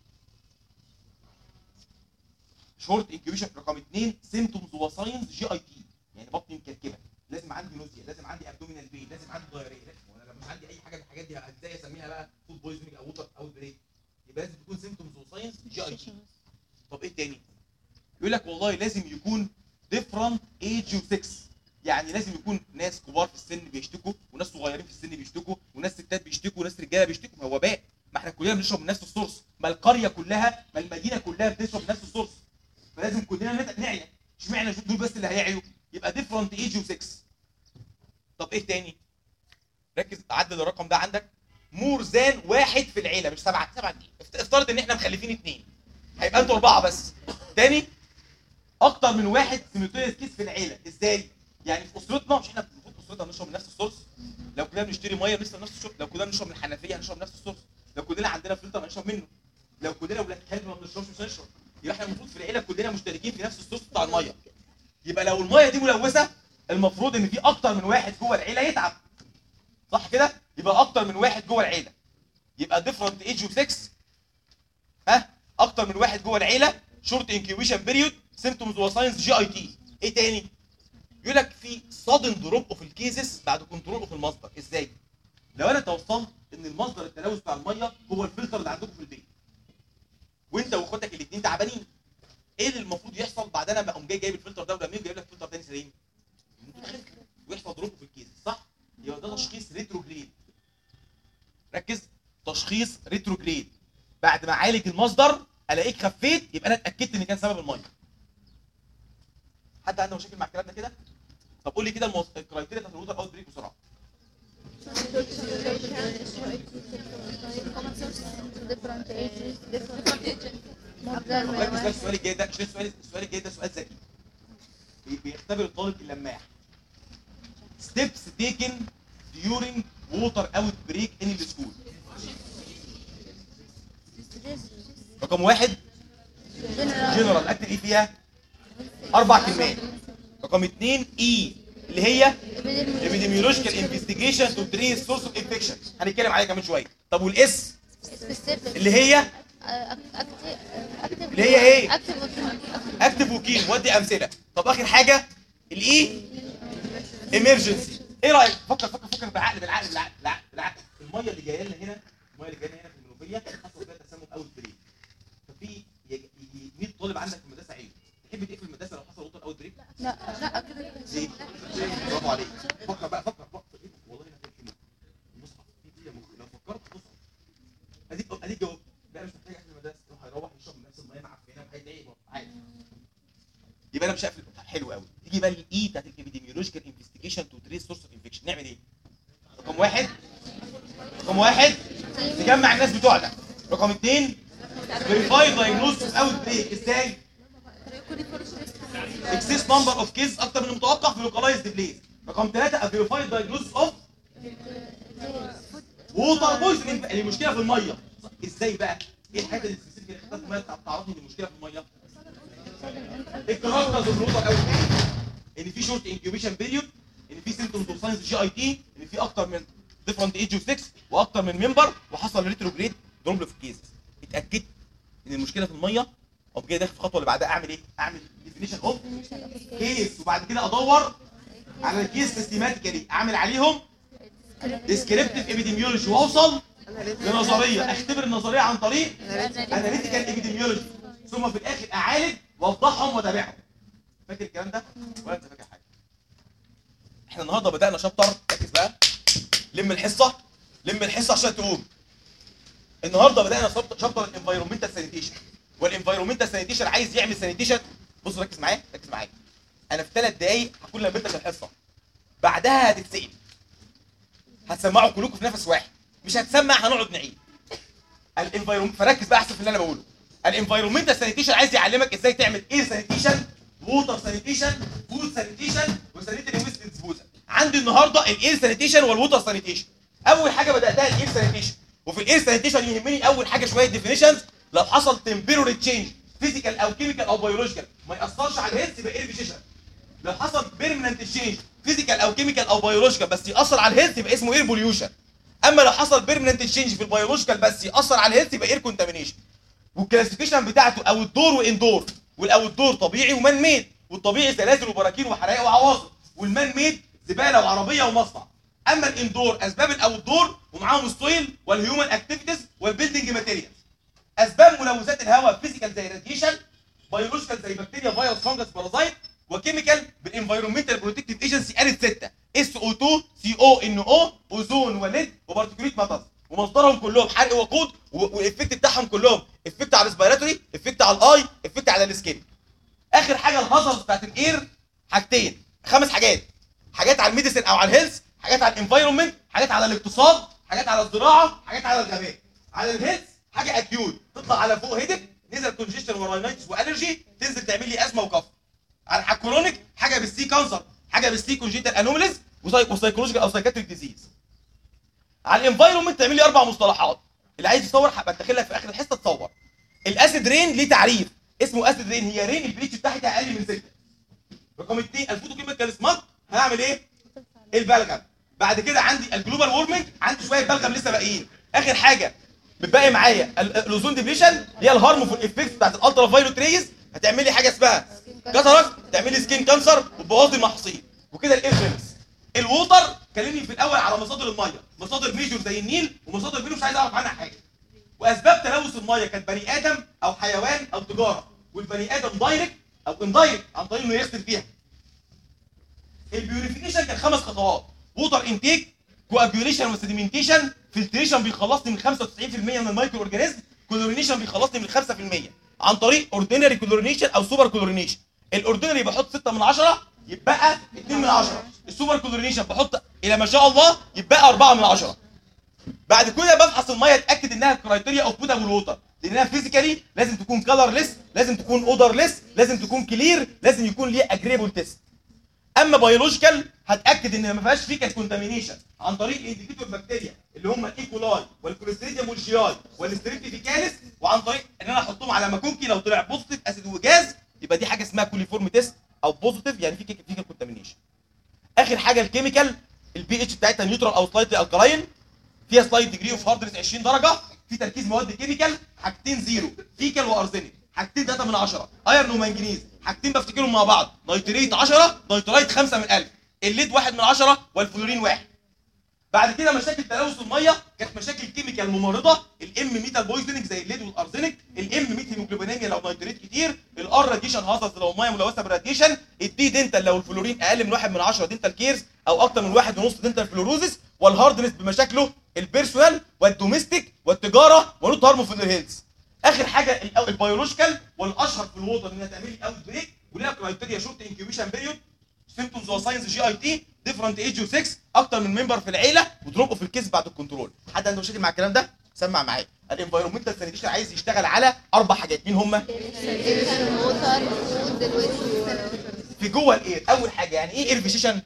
شورت انكيويشن. رقم اثنين سيمتومز وساينز جي اي تي، يعني بطني مكركبه، لازم عندي نوزيا، لازم عندي ابدومينال بين، لازم عندي دايريه. وانا لو مش عندي اي حاجه من الحاجات دي ازاي اسميها بقى فود بويزنينج او ووتر اوت بريك؟ يبقى لازم تكون سيمتومز وساينز جي اي تي. طب ايه تاني؟ يقول لك والله لازم يكون ديفرنت ايج و6، يعني لازم يكون ناس كبار في السن بيشتكوا وناس صغيرين في السن بيشتكوا وناس ستات بيشتكوا وناس رجاله بيشتكوا. ما هو وباء، ما احنا كلنا بنشرب من نفس السورس، ما القريه كلها، ما المدينه كلها بتشرب من نفس السورس، فلازم كلنا نعيا. اشمعنى دول بس اللي هيعيوا؟ يبقى ديفرنت ايج و6. طب ايه تاني؟ ركز عدد الرقم ده عندك، مور ذان واحد في العيله، مش سبعه. سبعه دي افترض ان احنا مخلفين اثنين، هيبقى انتوا اربعه بس. تاني، اكتر من واحد سيميتويز كيس في العيله. ازاي؟ يعني في اسرتنا، مش احنا المفروض اسرتنا بنشرب من نفس السورس؟ لو كلنا بنشتري ميه بنشرب نفس الشرب، لو كلنا بنشرب من الحنفيه هنشرب نفس السورس، لو كلنا عندنا فلتر هنشرب منه، لو كلنا ولاد كلب ما بنشربش مش هنشرب. يبقى احنا المفروض في العيله كلنا مشتركين في نفس السورس بتاع الميه. يبقى لو الميه دي ملوثه المفروض ان في اكتر من واحد جوه العيله يتعب صح كده؟ يبقى اكتر من واحد جوه العيله، يبقى ديفرنت ايج و6. ها؟ اكتر من واحد جوه العيله، شورت انكيويشن بيريود، سيمتومز وساينز جي اي تي. ايه تاني؟ يقول لك في صادن دروب اوف الكيسز بعد كنترول اوف المصدر. ازاي؟ لو انا توصلت ان المصدر التلوث بتاع الميه هو الفلتر اللي عندكم في البيت، ركز، تشخيص ريتروجريد، بعد ما اعالج المصدر الاقيك خفيت يبقى انا اتاكدت ان كان سبب الميه. حد عنده مشاكل مع الكلام ده كده؟ طب قول لي كده الموز... الكرايتيريا بتاعت الووتر اوت بريك بسرعه. ركز بقى السؤال الجاي ده، عشان السؤال السؤال الجاي ده سؤال ذكي. بيختبر الطالب اللماح. steps taken during water outbreak in the school. رقم واحد جنرال، اكتب ايه فيها؟ اربع كلمات. رقم اثنين اي اللي هي epidemiological investigation to trace source of infection، هنتكلم عليها كمان شويه. طب والاس اللي هي اللي هي ايه؟ اكتف وكيل، ودي امثله. طب اخر حاجه الاي emergency. ايه رايك؟ فكر فكر فكر بالعقل بالعقل بالعقل بالعقل, بالعقل. الميه اللي جايه لنا هنا، الميه اللي جايه لنا هنا في المنوفيه حصل فيها تسمم اوت بريك. ففي يجي مية طالب عندك في المدرسه عيب، تحب تقفل المدرسه لو حصل ووتر اوت بريك؟ لا لا كده ليه؟ برافو عليك. فكر بقى، فكر فكر. والله انا فاكر المصحف في دي مخ، لو فكرت تصحى. اديك اديك جاوبت. لا مش محتاج احنا المدرسه، هو هيروح يشرب من نفس الميه معفنه وهيتعب عادي. يبقى انا مش هقفل. حلو قوي. تيجي بقى الاي بتاعت الابيديميولوجيكال انفستيجيشن تو تريس سورس اوف انفكشن، نعمل ايه؟ رقم واحد رقم واحد نجمع الناس بتوعنا. رقم اثنين فيريفاي دايجنوستس اوت بريك. ازاي؟ اكسس نمبر اوف كيس اكتر من المتوقع في لوكالايزد بليس. رقم ثلاثة فيريفاي دايجنوستس اوف ووتر بويزن، المشكله في الميه. ازاي بقى؟ ايه الحاجه اللي سبيسيفيك اللي خدتها في الميه بتعرفني ان المشكله في الميه؟ الكاركترز اوف الووتر اوت بريك، ان في شورت انكيوبيشن بيريود، ان في سيمبتومز اوف ساينس جي اي تي، ان في اكتر من ديفرنت ايج اوف سكس واكتر من ممبر، وحصل ريتروجريد دروبل في كيسز. اتاكدت ان المشكله في الميه، او كده داخل في الخطوه اللي بعدها اعمل ايه؟ اعمل ديفينيشن اوف كيس، وبعد كده ادور على الكيس سيستماتيكالي، اعمل عليهم ديسكريبتيف ابيديميولوجي، واوصل لنظريه. اختبر النظريه عن طريق اناليتيكال ابيديميولوجي، ثم في الاخر اعالج وافضحهم واتابعهم. فاكر الكلام ده؟ ولا انت فاكر حاجه؟ احنا النهارده بدانا شابتر، ركز بقى، لم الحصه لم الحصه عشان تقوم. النهارده بدانا شابتر الانفايرمنتال سانيتيشن، والانفايرمنتال سانيتيشن عايز يعمل سانيتيشن. بص ركز معايا ركز معايا. انا في ثلاث دقايق هكون لميت لك الحصه، بعدها هتتسال، هتسمعوا كلكم في نفس واحد، مش هتسمع، هنقعد نعيد الانفايرمنت. فركز بقى احسن في اللي انا بقوله. الانفايرمنتال سانيتيشن عايز يعلمك ازاي تعمل اير سانيتيشن، ووتر سانيتيشن، فود سانيتيشن، وسانيتري ويست ديسبوزل. عندي النهارده الاير سانيتيشن والووتر سانيتيشن. اول حاجه بداتها الاير سانيتيشن، وفي الاير سانيتيشن يهمني اول حاجه شويه ديفينيشنز. لو حصل تمبيروري تشينج فيزيكال او كيميكال او بيولوجيكال ما ياثرش على الهيلث يبقى اير فيشن. لو حصل بيرمننت تشينج فيزيكال او كيميكال او بيولوجيكال بس ياثر على الهيلث يبقى اسمه اير بوليوشن. اما لو حصل بيرمننت تشينج في البيولوجيكال بس ياثر على الهيلث يبقى اير كونتامينيشن. والكلاسيفيكيشن بتاعته اوت دور واندور. والاوت دور طبيعي ومان ميد، والطبيعي زلازل وبراكين وحرائق وعواصف، والمان ميد زباله وعربيه ومصنع. اما الاندور اسباب الاوت دور ومعاهم السويل والهيومن اكتيفيتيز والبيلدنج ماتيريال. اسباب ملوثات الهواء فيزيكال زي راديشن، بيولوجيكال زي بكتيريا فيروس فانجس بارازايت، وكيميكال بالانفايرمنتال بروتكتيف ايجنسي قالت سته اس او اتنين سي او ان او اوزون وليد وبارتيكوليت ماترز، ومصدرهم كلهم حرق وقود، والافكت بتاعهم كلهم افكت على الريسبيراتوري، افكت على الاي، افكت على السكين. اخر حاجه الهازارد بتاعت الاير حاجتين، خمس حاجات، حاجات على الميديسن او على الهيلث، حاجات على الانفايرمنت، حاجات على الاقتصاد، حاجات على الزراعه، حاجات على الغابات. على الهيلث حاجه اكيوت تطلع على فوق هيدك، نزل كونجيشن وراينايتس والرجي، تنزل تعمل لي ازمه وكف. على الكرونيك حاجه بالسي كانسر، حاجه بالسي كونجيتال انوميليز وسايكولوجيكال او سايكاتريك ديزيز. على الانفايرمنت تعمل لي اربع مصطلحات، اللي عايز يصور هبقى ادخلها في اخر الحصه تصور. الاسيد رين ليه تعريف اسمه اسيد رين، هي رين البيتش بتاعتها اقل من سته. رقم اثنين الفوتوكيميكال سمارت، هنعمل ايه؟ البلغم. بعد كده عندي الجلوبال وورمنج، عندي شويه بلغم لسه باقيين. اخر حاجه بتبقي معايا الاوزون ديبليشن اللي هي الهارمفول افكت بتاعت الالترا فايلوت ريز، هتعمل لي حاجه اسمها كاتاراكت، تعمل لي سكين كانسر وتبوظ لي المحاصيل. وكده الايرفنس. الووتر كلمني في الاول على مصادر الميه، مصادر ميجور زي النيل ومصادر مينو مش عايز اعرف عنها حاجه. واسباب تلوث الميه كانت بني ادم او حيوان او تجاره، والبني ادم دايركت او اندايركت عن طريق انه يغسل فيها. البيوريفيكيشن كان خمس خطوات: ووتر انتيك، كواجيوليشن وسيديمنتيشن. فلتريشن بيخلصني من خمسة وتسعين في المية من المايكرو اورجانيزم. كلورينيشن بيخلصني من خمسة في المية عن طريق اوردينري كلورينيشن او سوبر كلورينيشن. الاوردينري بحط ستة من عشرة يبقى اتنين من عشرة. السوبر كلورينيشن بحط الى ما شاء الله يبقى أربعة من عشرة. بعد كده بفحص الميه اتاكد انها كرايتيريا اوف بوتابل ووتر، لانها فيزيكالي لازم تكون كلرليس، لازم تكون اودرليس، لازم تكون كلير، لازم يكون ليها اجريبل تيست. اما بيولوجيكال هتاكد ان ما فيهاش فيكال كونتامينيشن عن طريق الانديكيتور بكتيريا اللي هم الايكولاي والكوليستريديوم والجياي والستريبتوفيكاليس، وعن طريق ان انا احطهم على ماكونكي لو طلع بوزيتيف اسيد وجاز يبقى دي حاجه اسمها كوليفورم تيست او بوزيتيف يعني في فيكال كونتامينيشن. اخر حاجه الكيميكال، البي اتش بتاعتها نيوترال او سلايتلي الكلاين، فيها سلايد ديجري اوف هاردنس عشرين درجه، في تركيز مواد كيميكال حاجتين زيرو، فيكال وارزينيك حاجتين تلاتة من عشرة، ايرن ومنجنيز حاجتين بفتكرهم مع بعض، نيتريت عشرة، نيترايت خمسة من ألف، الليد واحد من عشرة والفلورين واحد. بعد كده مشاكل تلوث الميه كانت مشاكل كيميكال ممرضه، الام ميتال بويزنينج زي الليد والارزينيك، الام ميت هيموجلوبينيميا لو نيتريت كتير، الار راديشن هازارد لو الميه ملوثه بالراديشن، الدي دنتال لو الفلورين اقل من واحد من عشرة دنتال كيرز او اكتر من واحد ونص دنتال فلوروزس، والهاردنس بمشاكله البيرسونال والدوميستيك والتجاره ونوت هارم في الهيلث. اخر حاجه البيولوجيكال والاشهر في الووتر انها تعمل لي اوت بريك وليها كرايتيريا شورت انكيوبيشن بيريود، سيمبتومز وساينز جي اي تي، ديفرنت ايج و6، اكتر من ممبر في العيله، ودروب في الكيس بعد الكنترول. حد عنده مشاكل مع الكلام ده؟ سمع معايا. الانفايرمنتال سانيتيشن عايز يشتغل على اربع حاجات، مين هم؟ في جوه الاير. اول حاجه يعني ايه اير فيشيشن؟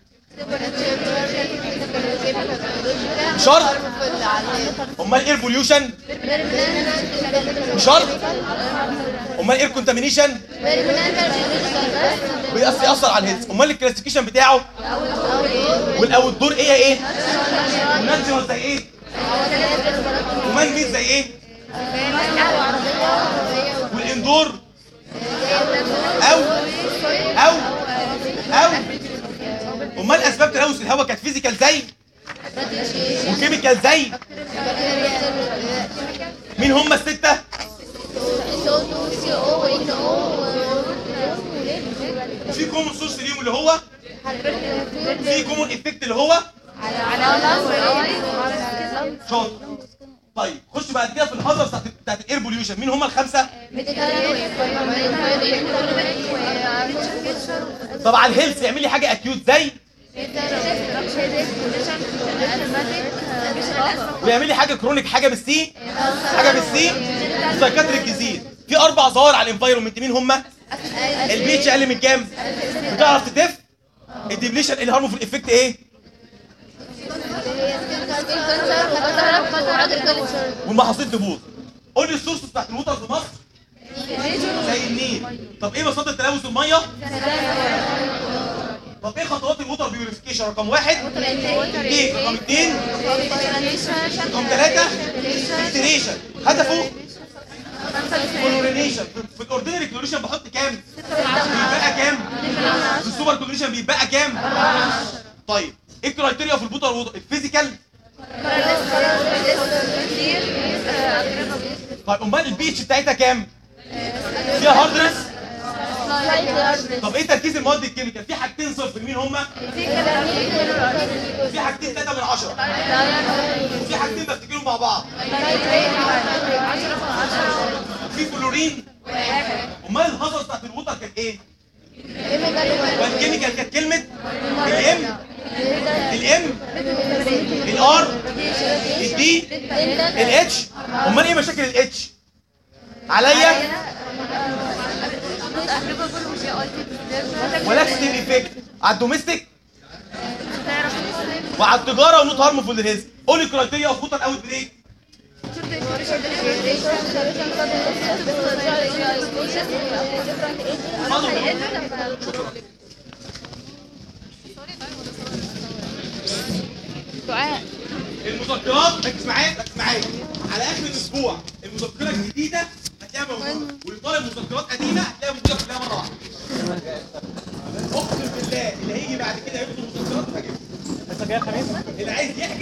شرط. امال اير بوليوشن؟ شرط. امال اير كونتامينيشن؟ بيأثر على الهيلث. امال الكلاسيفيكيشن بتاعه؟ والاوت دور ايه ايه؟ وناتشورال زي ايه؟ ومان ميت زي ايه؟ والاندور او او او امال اسباب تلوث الهواء كانت فيزيكال زي وكيميكال زي مين هم السته؟ في كومون سورس ليهم اللي هو في كومون افكت اللي هو شاطر. طيب خش بعد كده في الهازارد بتاعت بتاعت الاير بوليوشن، مين هم الخمسه؟ طبعا الهيلث يعمل لي حاجه اكيوت زي ويعمل لي حاجه كرونيك حاجه بالسي حاجه بالسي سايكاتريك ديزيز. في اربع ظواهر على الانفايرمنت، مين هم؟ البي اتش اقل من كام؟ بتعرف تتف؟ الديبليشن اللي هارمو في الافكت ايه؟ والمحاصيل تبوظ. قول لي السورس بتاعت الووتر في مصر زي النيل. طب ايه مصادر تلوث الميه؟ طب ايه خطوات الووتر بيوريفيكيشن؟ رقم واحد ايه؟ رقم اثنين رقم ثلاثة فلتريشن. هدفه كلورينيشن. في الاوردينري كلوريشن بحط كام؟ بيبقى كام؟ في السوبر كلوريشن بيبقى كام؟ طيب ايه الكرايتيريا في البوتر ووتر؟ الفيزيكال. طيب امال البي اتش بتاعتها كام؟ فيها هاردنس. طب ايه تركيز المواد الكيميكال؟ في حاجتين صفر، مين هما؟ في حاجتين تلاتة من عشرة، وفي حاجتين بفتكرهم مع بعض، في فلورين. امال الهازارد بتاعت الووتر كانت ايه؟ والكيميكال كانت كلمه الام الام الار الدي الاتش. امال ايه مشاكل الاتش عليا؟ ولاكستيف ايفكت على الدوميستيك وعلى التجاره ونوت هارم في الهيلث. قول لي كرايتيريا اوف ووتر اوت بريك. دعاء المذكرات ركز معايا ركز معايا على اخر الاسبوع المذكره الجديده هتلاقيها موجوده، واللي طالب مذكرات قديمه هتلاقيها موجوده كلها مره واحده. اقسم بالله اللي هيجي بعد كده يطلب مذكرات هجيبها. لسه جاي خميس؟ اللي عايز يحكي